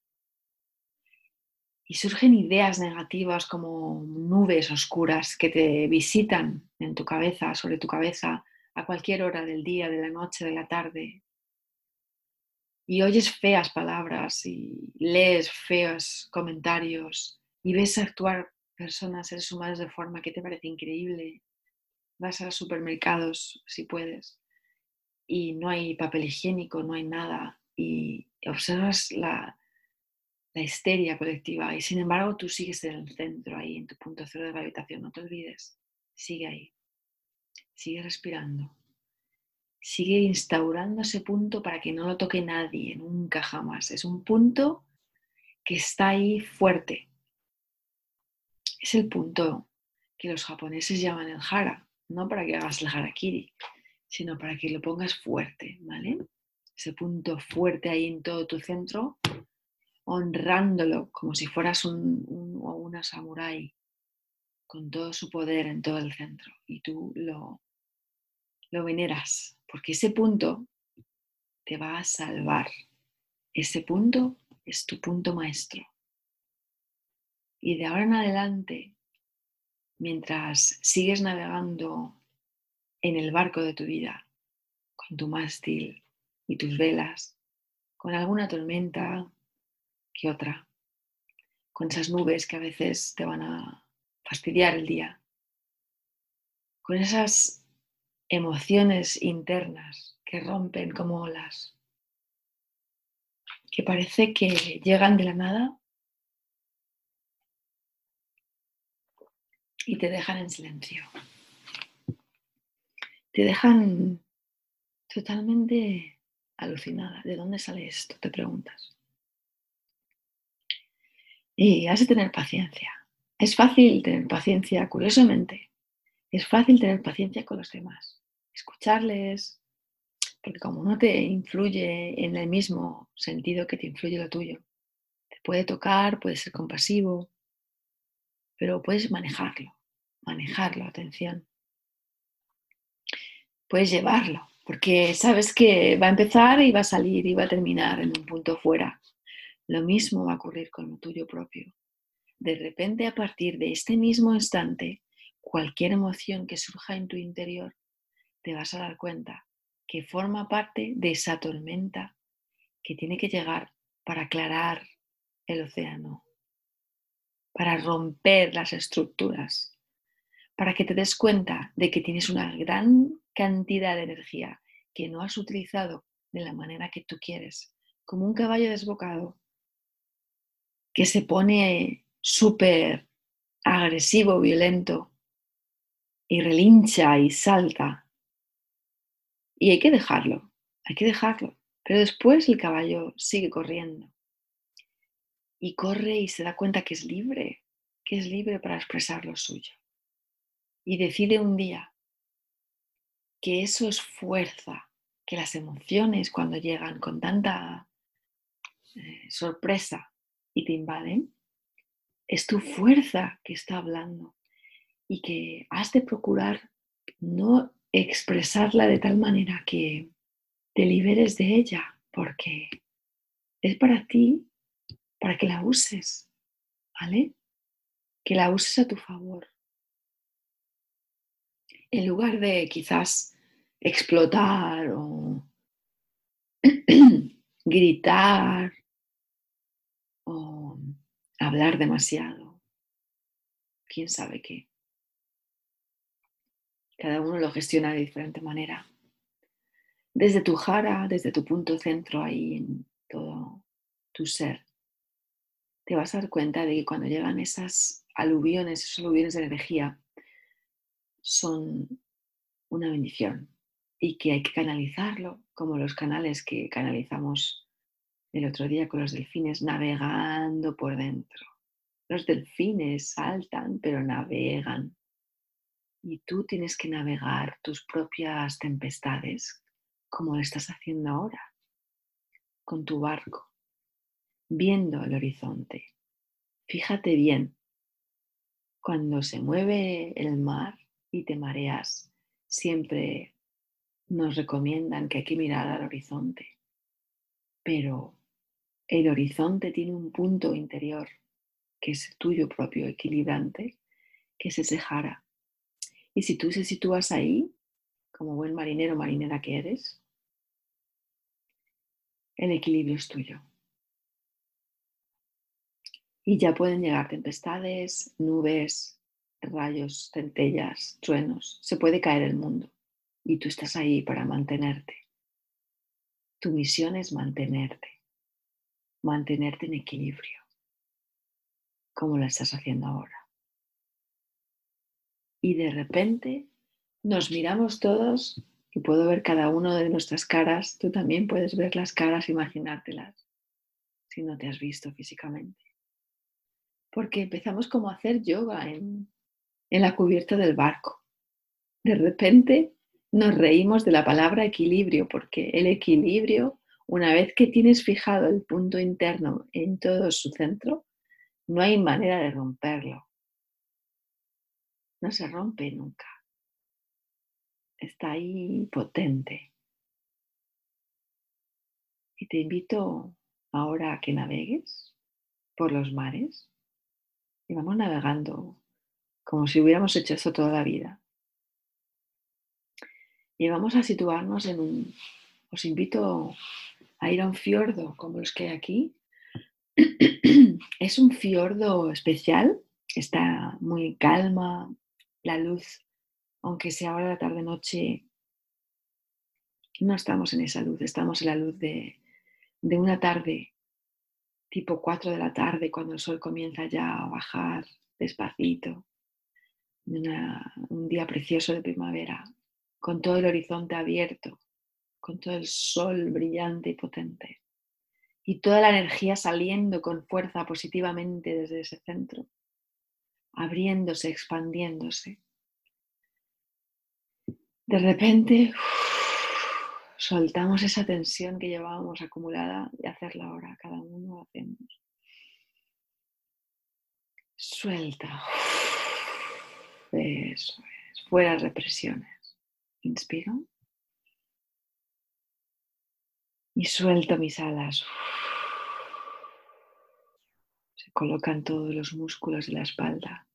Y surgen ideas negativas como nubes oscuras que te visitan en tu cabeza, sobre tu cabeza, a cualquier hora del día, de la noche, de la tarde. Y oyes feas palabras y lees feos comentarios y ves actuar personas, seres humanos de forma que te parece increíble. Vas a los supermercados si puedes y no hay papel higiénico, no hay nada y observas la histeria colectiva y sin embargo tú sigues en el centro, ahí en tu punto cero de gravitación, no te olvides, sigue ahí, sigue respirando, sigue instaurando ese punto para que no lo toque nadie, nunca jamás, es un punto que está ahí fuerte, es el punto que los japoneses llaman el hara, no para que hagas el harakiri, sino para que lo pongas fuerte, ¿vale? Ese punto fuerte ahí en todo tu centro, honrándolo como si fueras una samurái, con todo su poder en todo el centro. Y tú lo veneras, porque ese punto te va a salvar. Ese punto es tu punto maestro. Y de ahora en adelante, mientras sigues navegando en el barco de tu vida, con tu mástil y tus velas, con alguna tormenta que otra, con esas nubes que a veces te van a fastidiar el día, con esas emociones internas que rompen como olas, que parece que llegan de la nada y te dejan en silencio. Te dejan totalmente alucinada. ¿De dónde sale esto? Te preguntas. Y has de tener paciencia. Es fácil tener paciencia, curiosamente. Es fácil tener paciencia con los demás. Escucharles, porque como no te influye en el mismo sentido que te influye lo tuyo, te puede tocar, puedes ser compasivo, pero puedes manejarlo, atención. Puedes llevarlo, porque sabes que va a empezar y va a salir y va a terminar en un punto fuera. Lo mismo va a ocurrir con lo tuyo propio. De repente, a partir de este mismo instante, cualquier emoción que surja en tu interior, te vas a dar cuenta que forma parte de esa tormenta que tiene que llegar para aclarar el océano, para romper las estructuras, para que te des cuenta de que tienes una gran cantidad de energía que no has utilizado de la manera que tú quieres, como un caballo desbocado que se pone súper agresivo, violento y relincha y salta. Y hay que dejarlo. Pero después el caballo sigue corriendo y corre y se da cuenta que es libre para expresar lo suyo. Y decide un día que eso es fuerza, que las emociones cuando llegan con tanta sorpresa y te invaden, es tu fuerza que está hablando y que has de procurar no expresarla de tal manera que te liberes de ella, porque es para ti, para que la uses, ¿vale? Que la uses a tu favor. En lugar de quizás explotar o gritar o hablar demasiado, quién sabe qué. Cada uno lo gestiona de diferente manera. Desde tu jara, desde tu punto centro ahí en todo tu ser, te vas a dar cuenta de que cuando llegan esos aluviones de energía, son una bendición y que hay que canalizarlo, como los canales que canalizamos el otro día con los delfines, navegando por dentro. Los delfines saltan, pero navegan. Y tú tienes que navegar tus propias tempestades, como lo estás haciendo ahora, con tu barco, viendo el horizonte. Fíjate bien, cuando se mueve el mar y te mareas, siempre nos recomiendan que hay que mirar al horizonte, pero el horizonte tiene un punto interior que es tuyo propio, equilibrante, que es ese jara. Y si tú te sitúas ahí, como buen marinero o marinera que eres, el equilibrio es tuyo. Y ya pueden llegar tempestades, nubes, rayos, centellas, truenos. Se puede caer el mundo. Y tú estás ahí para mantenerte. Tu misión es mantenerte en equilibrio, como lo estás haciendo ahora. Y de repente nos miramos todos y puedo ver cada uno de nuestras caras. Tú también puedes ver las caras, imaginártelas, si no te has visto físicamente. Porque empezamos como a hacer yoga en la cubierta del barco. De repente nos reímos de la palabra equilibrio, porque el equilibrio, una vez que tienes fijado el punto interno en todo su centro, no hay manera de romperlo. No se rompe nunca. Está ahí potente. Y te invito ahora a que navegues por los mares y vamos navegando como si hubiéramos hecho esto toda la vida. Y vamos a situarnos en un... Os invito a ir a un fiordo como los que hay aquí. Es un fiordo especial, está muy calma, la luz, aunque sea ahora la tarde-noche, no estamos en esa luz, estamos en la luz de una tarde, tipo 4 de la tarde, cuando el sol comienza ya a bajar despacito, un día precioso de primavera, con todo el horizonte abierto, con todo el sol brillante y potente, y toda la energía saliendo con fuerza positivamente desde ese centro, abriéndose, expandiéndose. De repente, soltamos esa tensión que llevábamos acumulada y hacerla ahora, cada uno lo hacemos. Suelta. Eso es. Fuera represiones. Inspiro. Y suelto mis alas. Se colocan todos los músculos de la espalda.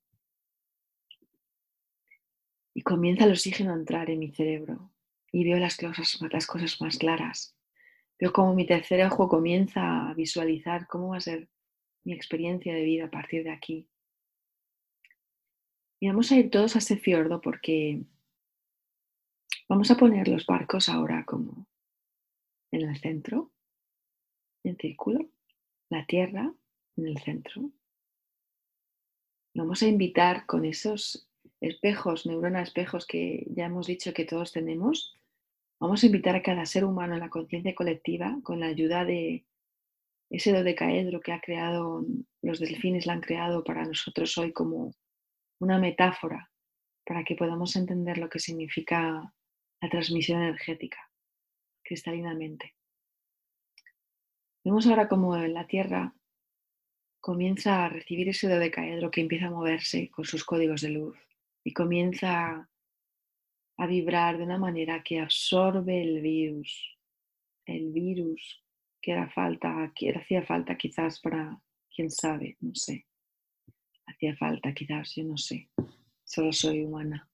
Y comienza el oxígeno a entrar en mi cerebro. Y veo las cosas más claras. Veo cómo mi tercer ojo comienza a visualizar cómo va a ser mi experiencia de vida a partir de aquí. Y vamos a ir todos a ese fiordo porque Vamos a poner los barcos ahora como en el centro, en círculo, la Tierra en el centro. Vamos a invitar con esos espejos, neurona espejos que ya hemos dicho que todos tenemos. Vamos a invitar a cada ser humano en la conciencia colectiva, con la ayuda de ese dodecaedro que ha creado, los delfines la han creado para nosotros hoy como una metáfora para que podamos entender lo que significa la transmisión energética cristalinamente. Vemos ahora como la Tierra comienza a recibir ese dodecaedro que empieza a moverse con sus códigos de luz y comienza a vibrar de una manera que absorbe el virus que hacía falta quizás para, quién sabe, no sé, hacía falta quizás, yo no sé, solo soy humana,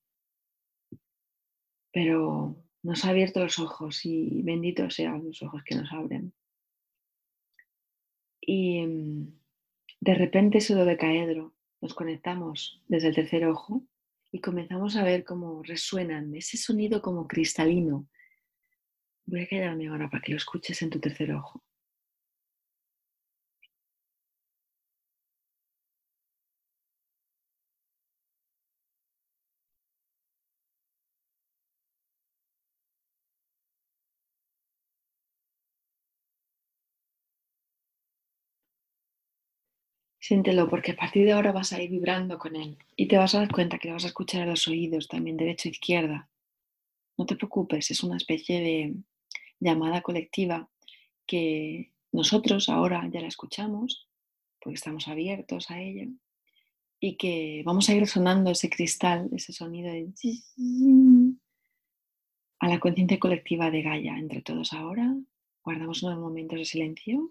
pero nos ha abierto los ojos y benditos sean los ojos que nos abren. Y de repente ese dodecaedro nos conectamos desde el tercer ojo y comenzamos a ver cómo resuenan ese sonido como cristalino. Voy a quedarme ahora para que lo escuches en tu tercer ojo. Siéntelo porque a partir de ahora vas a ir vibrando con él y te vas a dar cuenta que lo vas a escuchar a los oídos también, derecha e izquierda. No te preocupes, es una especie de llamada colectiva que nosotros ahora ya la escuchamos porque estamos abiertos a ella y que vamos a ir sonando ese cristal, ese sonido de a la conciencia colectiva de Gaia entre todos ahora. Guardamos unos momentos de silencio.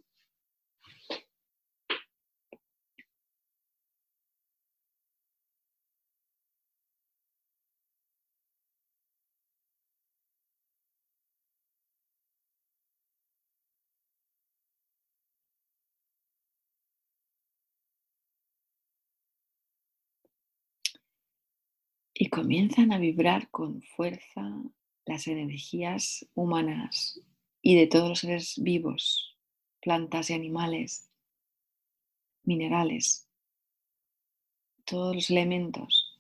Y comienzan a vibrar con fuerza las energías humanas y de todos los seres vivos, plantas y animales, minerales, todos los elementos,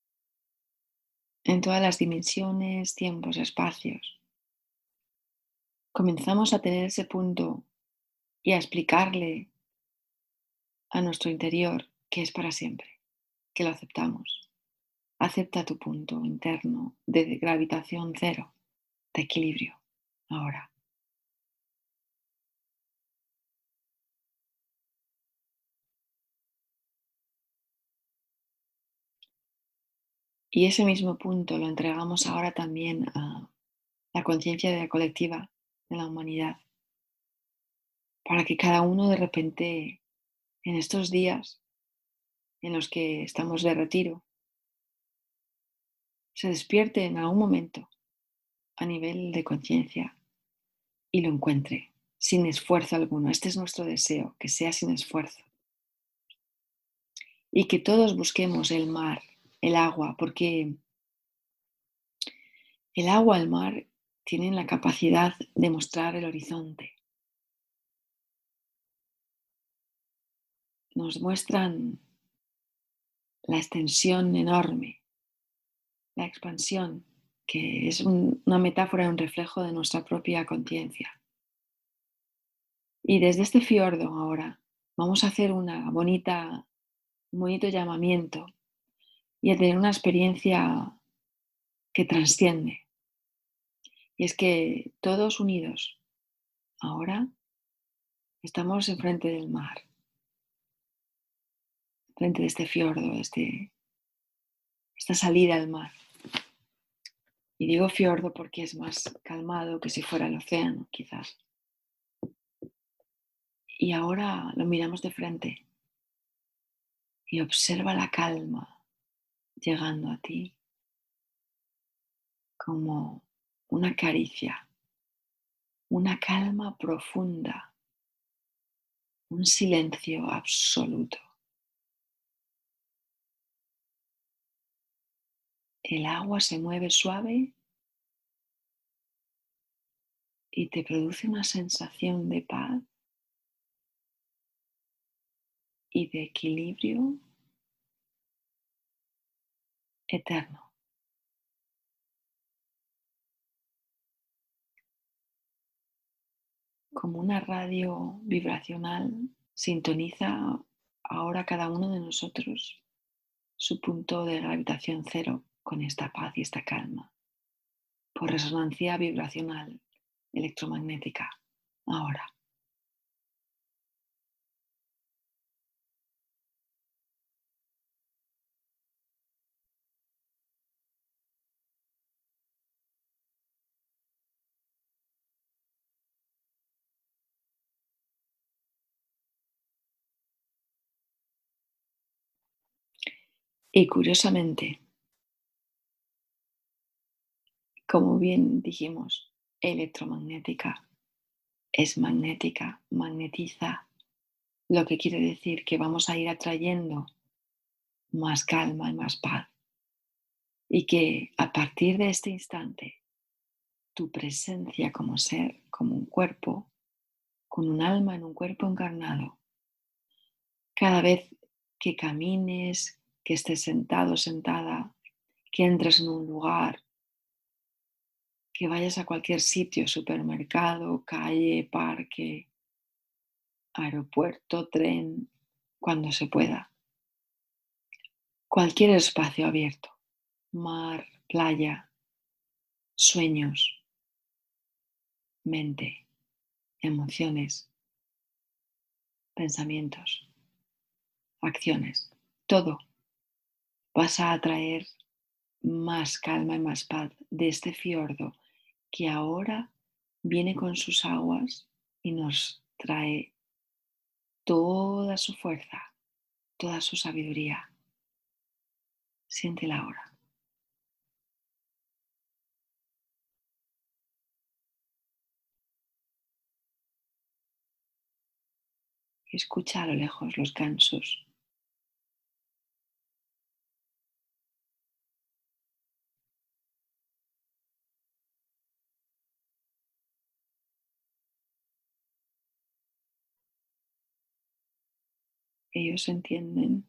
en todas las dimensiones, tiempos, espacios. Comenzamos a tener ese punto y a explicarle a nuestro interior que es para siempre, que lo aceptamos. Acepta tu punto interno de gravitación cero, de equilibrio, ahora. Y ese mismo punto lo entregamos ahora también a la conciencia colectiva de la humanidad, para que cada uno de repente, en estos días en los que estamos de retiro, se despierte en algún momento a nivel de conciencia y lo encuentre sin esfuerzo alguno. Este es nuestro deseo, que sea sin esfuerzo. Y que todos busquemos el mar, el agua, porque el agua, el mar, tienen la capacidad de mostrar el horizonte. Nos muestran la extensión enorme, la expansión, que es una metáfora y un reflejo de nuestra propia conciencia. Y desde este fiordo ahora vamos a hacer un bonito llamamiento y a tener una experiencia que trasciende. Y es que todos unidos ahora estamos enfrente del mar, frente de este fiordo, esta salida al mar. Y digo fiordo porque es más calmado que si fuera el océano, quizás. Y ahora lo miramos de frente y observa la calma llegando a ti como una caricia, una calma profunda, un silencio absoluto. El agua se mueve suave y te produce una sensación de paz y de equilibrio eterno. Como una radio vibracional, sintoniza ahora cada uno de nosotros su punto de gravitación cero con esta paz y esta calma, por resonancia vibracional electromagnética. Ahora, y curiosamente, como bien dijimos, electromagnética es magnética, magnetiza, lo que quiere decir que vamos a ir atrayendo más calma y más paz. Y que a partir de este instante, tu presencia como ser, como un cuerpo, con un alma en un cuerpo encarnado, cada vez que camines, que estés sentado, sentada, que entres en un lugar, que vayas a cualquier sitio, supermercado, calle, parque, aeropuerto, tren, cuando se pueda, cualquier espacio abierto, mar, playa, sueños, mente, emociones, pensamientos, acciones, todo, vas a atraer más calma y más paz de este fiordo que ahora viene con sus aguas y nos trae toda su fuerza, toda su sabiduría. Siéntela ahora. Escucha a lo lejos los gansos. Ellos entienden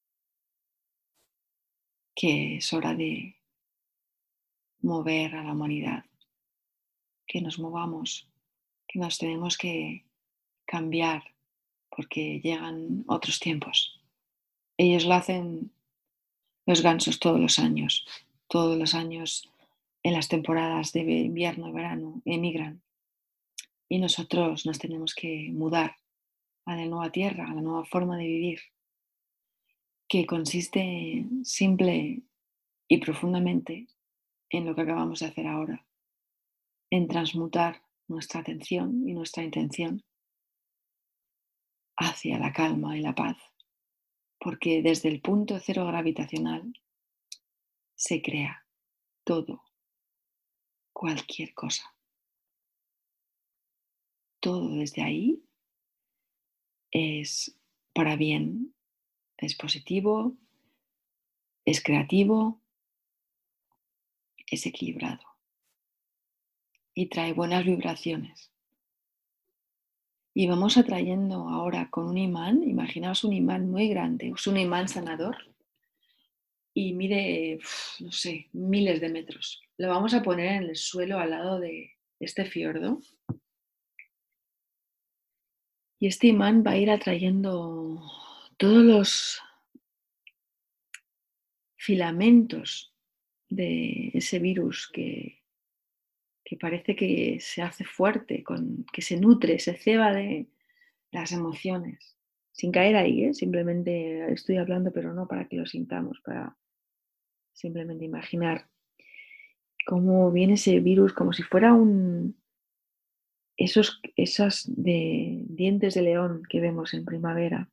que es hora de mover a la humanidad, que nos movamos, que nos tenemos que cambiar porque llegan otros tiempos. Ellos lo hacen los gansos todos los años en las temporadas de invierno y verano emigran y nosotros nos tenemos que mudar a la nueva tierra, a la nueva forma de vivir, que consiste simple y profundamente en lo que acabamos de hacer ahora, en transmutar nuestra atención y nuestra intención hacia la calma y la paz, porque desde el punto cero gravitacional se crea todo, cualquier cosa. Todo desde ahí es para bien, es positivo, es creativo, es equilibrado y trae buenas vibraciones. Y vamos atrayendo ahora con un imán, imaginaos un imán muy grande, es un imán sanador y mide, no sé, miles de metros. Lo vamos a poner en el suelo al lado de este fiordo y este imán va a ir atrayendo todos los filamentos de ese virus que parece que se hace fuerte, que se nutre, se ceba de las emociones. Sin caer ahí, ¿eh? Simplemente estoy hablando, pero no para que lo sintamos, para simplemente imaginar cómo viene ese virus, como si fuera esas de dientes de león que vemos en primavera.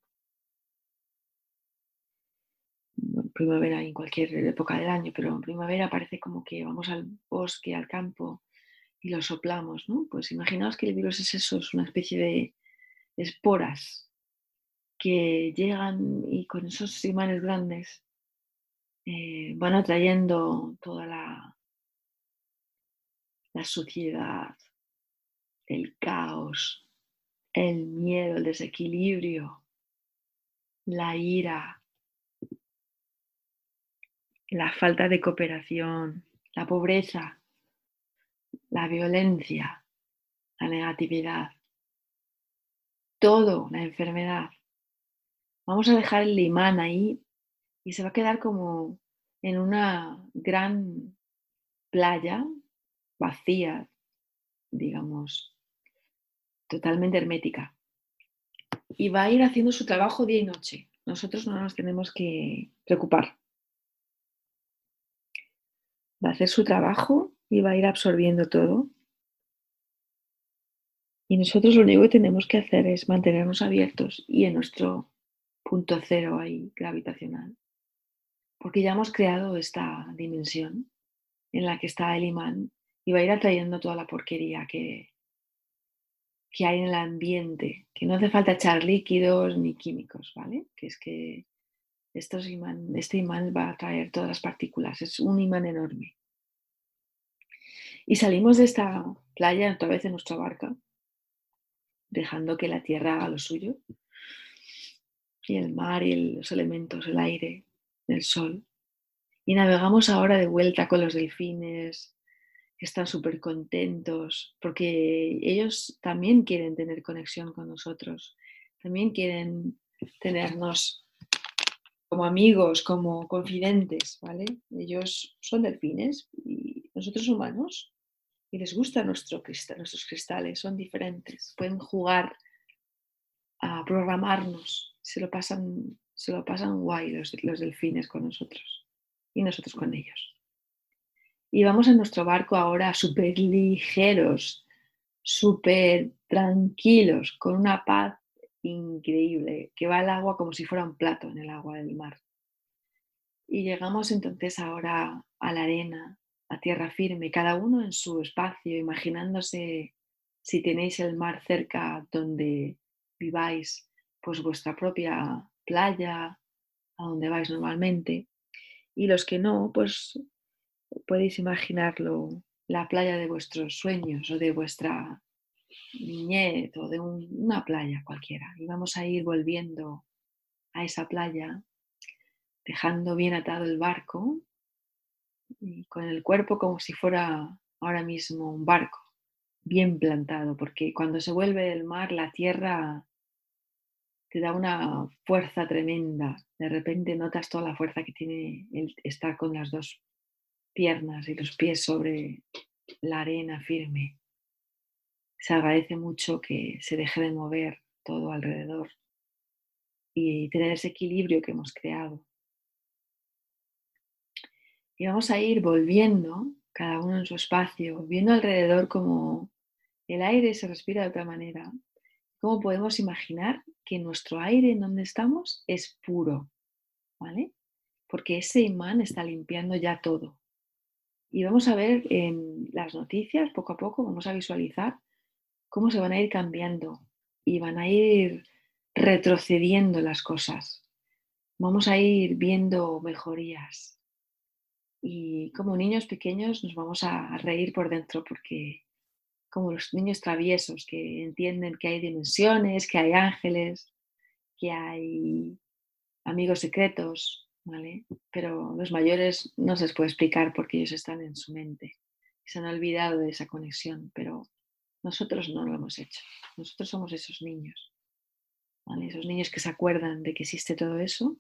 Bueno, primavera y en cualquier época del año, pero en primavera parece como que vamos al bosque, al campo y lo soplamos, ¿no? Pues imaginaos que el virus es eso, es una especie de esporas que llegan y con esos imanes grandes van atrayendo toda la suciedad, el caos, el miedo, el desequilibrio, la ira, la falta de cooperación, la pobreza, la violencia, la negatividad, todo, la enfermedad. Vamos a dejar el imán ahí y se va a quedar como en una gran playa vacía, digamos, totalmente hermética. Y va a ir haciendo su trabajo día y noche. Nosotros no nos tenemos que preocupar. Va a hacer su trabajo y va a ir absorbiendo todo. Y nosotros lo único que tenemos que hacer es mantenernos abiertos y en nuestro punto cero ahí gravitacional. Porque ya hemos creado esta dimensión en la que está el imán y va a ir atrayendo toda la porquería que hay en el ambiente, que no hace falta echar líquidos ni químicos, ¿vale? Que es que este imán va a atraer todas las partículas, es un imán enorme. Y salimos de esta playa otra vez en nuestra barca, dejando que la tierra haga lo suyo, y el mar y los elementos, el aire, el sol. Y navegamos ahora de vuelta con los delfines, que están súper contentos, porque ellos también quieren tener conexión con nosotros, también quieren tenernos como amigos, como confidentes, ¿vale? Ellos son delfines y nosotros humanos y les gustan nuestros cristales, son diferentes, pueden jugar a programarnos, se lo pasan guay los delfines con nosotros y nosotros con ellos. Y vamos en nuestro barco ahora súper ligeros, súper tranquilos, con una paz increíble, que va el agua como si fuera un plato en el agua del mar. Y llegamos entonces ahora a la arena, a tierra firme, cada uno en su espacio, imaginándose si tenéis el mar cerca donde viváis, pues vuestra propia playa, a donde vais normalmente. Y los que no, pues podéis imaginarlo, la playa de vuestros sueños o de vuestra niñez o de una playa cualquiera. Y vamos a ir volviendo a esa playa, dejando bien atado el barco y con el cuerpo como si fuera ahora mismo un barco, bien plantado, porque cuando se vuelve el mar, la tierra te da una fuerza tremenda. De repente notas toda la fuerza que tiene el estar con las dos piernas y los pies sobre la arena firme. Se agradece mucho que se deje de mover todo alrededor y tener ese equilibrio que hemos creado. Y vamos a ir volviendo, cada uno en su espacio, viendo alrededor cómo el aire se respira de otra manera. Cómo podemos imaginar que nuestro aire en donde estamos es puro, ¿vale? Porque ese imán está limpiando ya todo. Y vamos a ver en las noticias, poco a poco, vamos a visualizar cómo se van a ir cambiando y van a ir retrocediendo las cosas. Vamos a ir viendo mejorías y como niños pequeños nos vamos a reír por dentro porque como los niños traviesos que entienden que hay dimensiones, que hay ángeles, que hay amigos secretos, ¿vale? Pero los mayores no se les puede explicar porque ellos están en su mente. Se han olvidado de esa conexión, pero nosotros no lo hemos hecho. Nosotros somos esos niños, ¿vale? Esos niños que se acuerdan de que existe todo eso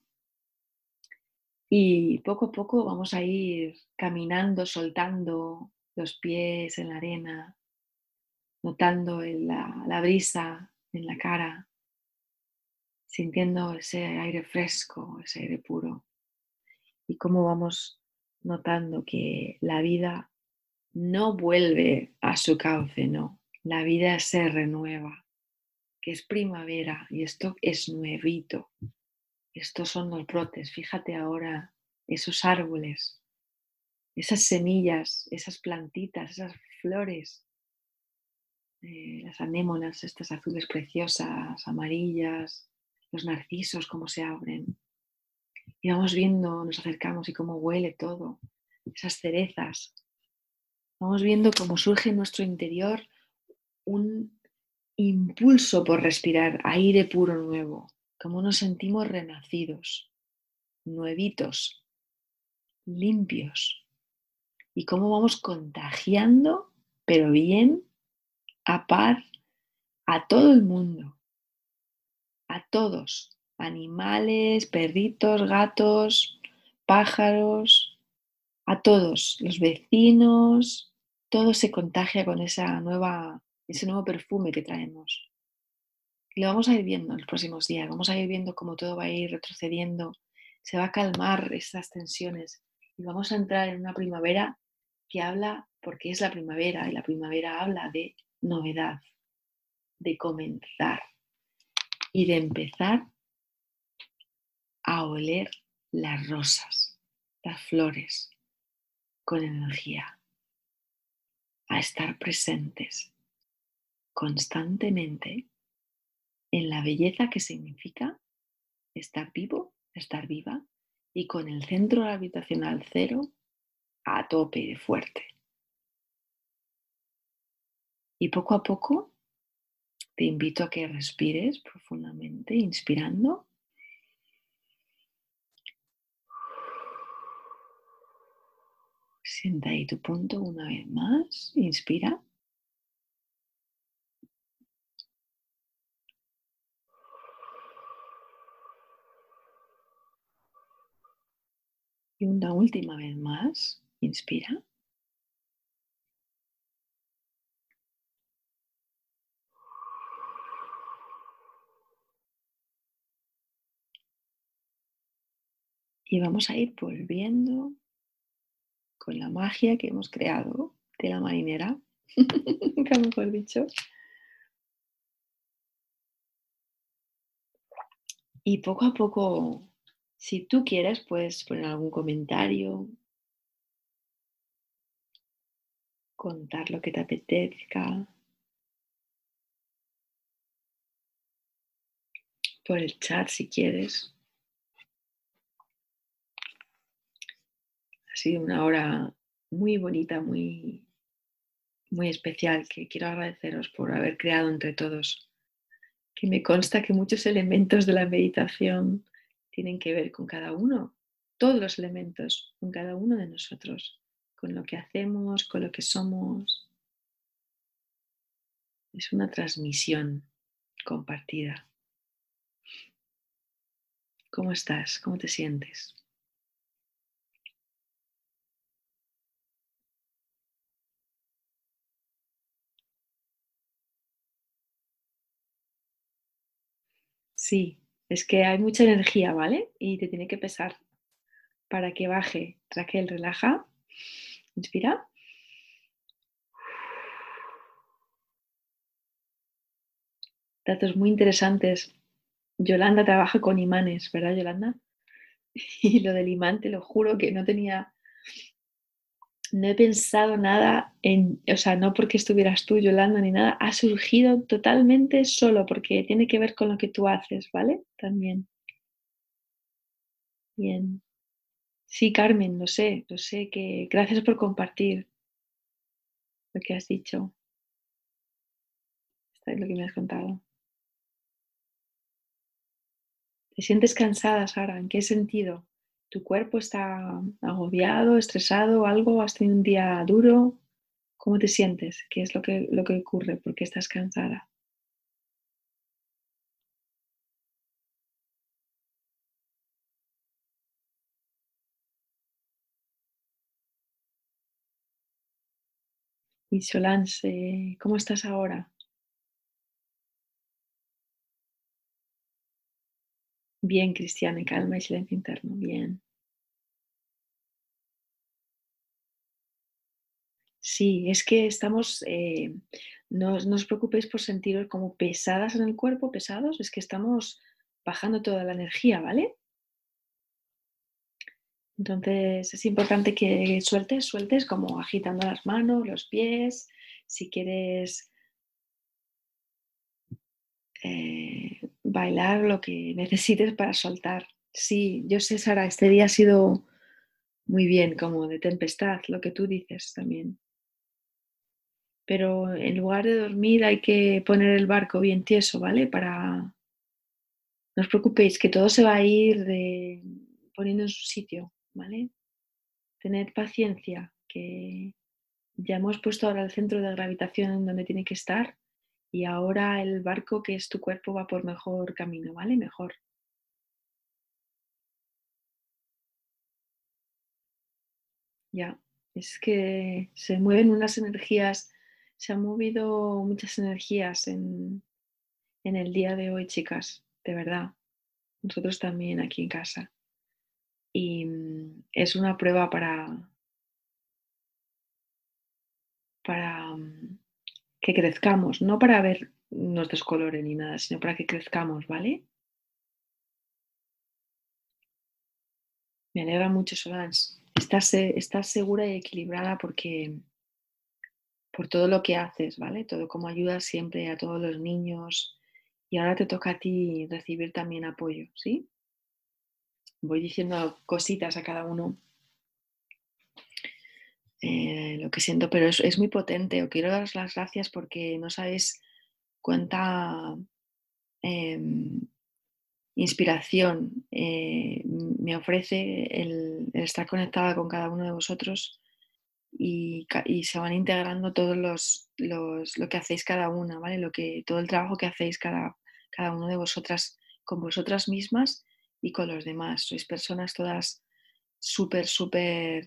y poco a poco vamos a ir caminando, soltando los pies en la arena, notando la brisa en la cara, sintiendo ese aire fresco, ese aire puro y cómo vamos notando que la vida no vuelve a su cauce, no, la vida se renueva, que es primavera y esto es nuevito, estos son los brotes, fíjate ahora esos árboles, esas semillas, esas plantitas, esas flores, las anémonas, estas azules preciosas, amarillas, los narcisos, cómo se abren. Y vamos viendo, nos acercamos y cómo huele todo, esas cerezas. Vamos viendo cómo surge en nuestro interior un impulso por respirar aire puro nuevo, como nos sentimos renacidos, nuevitos, limpios, y cómo vamos contagiando, pero bien, a paz, a todo el mundo, a todos, animales, perritos, gatos, pájaros, a todos, los vecinos, todo se contagia con ese nuevo perfume que traemos. Y lo vamos a ir viendo en los próximos días, vamos a ir viendo cómo todo va a ir retrocediendo, se va a calmar estas tensiones y vamos a entrar en una primavera que habla, porque es la primavera, y la primavera habla de novedad, de comenzar y de empezar a oler las rosas, las flores, con energía, a estar presentes constantemente en la belleza que significa estar vivo, estar viva y con el centro gravitacional cero a tope de fuerte. Y poco a poco te invito a que respires profundamente, inspirando. Sienta ahí tu punto una vez más. Inspira. Y una última vez más. Inspira. Y vamos a ir volviendo con la magia que hemos creado de la marinera, nunca mejor dicho. Y poco a poco, si tú quieres, puedes poner algún comentario, contar lo que te apetezca por el chat si quieres. Ha sido una hora muy bonita, muy especial, que quiero agradeceros por haber creado entre todos, que me consta que muchos elementos de la meditación tienen que ver con cada uno, todos los elementos, con cada uno de nosotros, con lo que hacemos, con lo que somos. Es una transmisión compartida. ¿Cómo estás? ¿Cómo te sientes? Sí, es que hay mucha energía, ¿vale? Y te tiene que pesar para que baje. Raquel, relaja. Inspira. Datos muy interesantes. Yolanda trabaja con imanes, ¿verdad, Yolanda? Y lo del imán, te lo juro que no he pensado nada o sea, no porque estuvieras tú, Yolanda, ni nada, ha surgido totalmente solo, porque tiene que ver con lo que tú haces, ¿vale? También. Bien. Sí, Carmen, lo sé, que gracias por compartir lo que has dicho, esto es lo que me has contado. ¿Te sientes cansada, Sara? ¿En qué sentido? ¿Tu cuerpo está agobiado, estresado, algo? ¿Has tenido un día duro? ¿Cómo te sientes? ¿Qué es lo que ocurre? ¿Por qué estás cansada? Y Solange, ¿cómo estás ahora? Bien, Cristiane, calma y silencio interno. Bien. Sí, es que estamos, no os preocupéis por sentiros como pesadas en el cuerpo, pesados, es que estamos bajando toda la energía, ¿vale? Entonces es importante que sueltes como agitando las manos, los pies, si quieres bailar lo que necesites para soltar. Sí, yo sé, Sara, este día ha sido muy bien, como de tempestad, lo que tú dices también. pero en lugar de dormir hay que poner el barco bien tieso, ¿vale? No os preocupéis, que todo se va a ir poniendo en su sitio, ¿vale? Tened paciencia, que ya hemos puesto ahora el centro de gravitación en donde tiene que estar y ahora el barco, que es tu cuerpo, va por mejor camino, ¿vale? Mejor. Ya, es que se mueven unas energías, se han movido muchas energías en el día de hoy, chicas, de verdad. Nosotros también aquí en casa. Y es una prueba para que crezcamos, no para ver nos descolore ni nada, sino para que crezcamos, ¿vale? Me alegra mucho, Solange. Estás segura y equilibrada por todo lo que haces, ¿vale? Todo como ayudas siempre a todos los niños y ahora te toca a ti recibir también apoyo, ¿sí? Voy diciendo cositas a cada uno, lo que siento, pero es muy potente. Os quiero dar las gracias porque no sabéis cuánta em, inspiración me ofrece el estar conectada con cada uno de vosotros y se van integrando todos lo que hacéis cada una, ¿vale? Todo el trabajo que hacéis cada uno de vosotras con vosotras mismas y con los demás. Sois personas todas súper, súper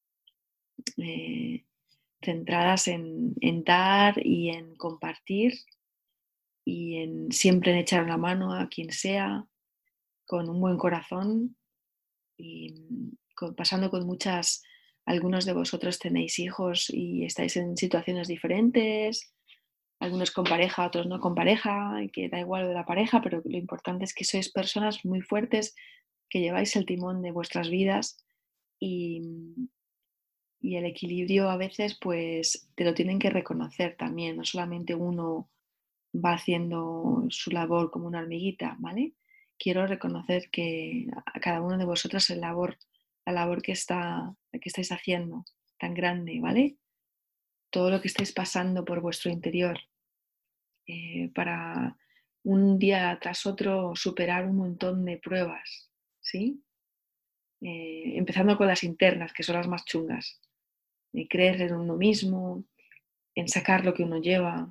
eh, centradas en dar y en compartir y en siempre en echar una mano a quien sea, con un buen corazón y pasando con muchas, algunos de vosotros tenéis hijos y estáis en situaciones diferentes, algunos con pareja, otros no con pareja, y que da igual lo de la pareja, pero lo importante es que sois personas muy fuertes, que lleváis el timón de vuestras vidas y, y el equilibrio a veces pues te lo tienen que reconocer también, no solamente uno va haciendo su labor como una hormiguita, ¿vale? Quiero reconocer que a cada uno de vosotros la labor que estáis haciendo tan grande, ¿vale? Todo lo que estáis pasando por vuestro interior para un día tras otro superar un montón de pruebas, ¿sí? Empezando con las internas, que son las más chungas. Creer en uno mismo, en sacar lo que uno lleva,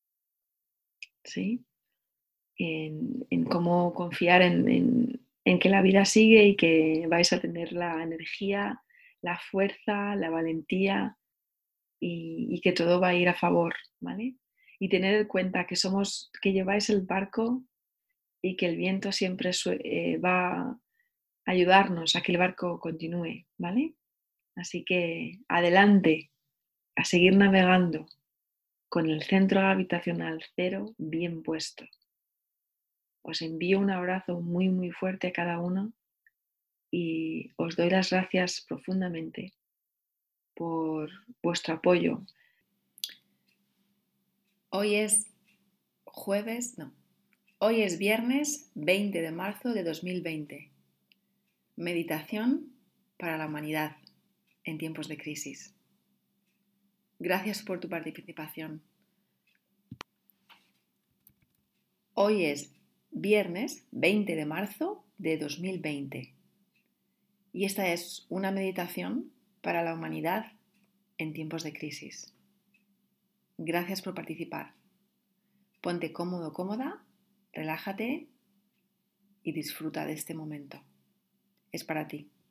¿sí? En cómo confiar en que la vida sigue y que vais a tener la energía, la fuerza, la valentía y que todo va a ir a favor, ¿vale? Y tener en cuenta que que lleváis el barco y que el viento siempre va a ayudarnos a que el barco continúe, ¿vale? Así que adelante, a seguir navegando con el centro gravitacional cero bien puesto. Os envío un abrazo muy, muy fuerte a cada uno y os doy las gracias profundamente por vuestro apoyo. Hoy es jueves, no, hoy es viernes 20 de marzo de 2020. Meditación para la humanidad en tiempos de crisis. Gracias por tu participación. Hoy es viernes 20 de marzo de 2020 y esta es una meditación para la humanidad en tiempos de crisis. Gracias por participar. Ponte cómodo, cómoda, relájate y disfruta de este momento. Es para ti.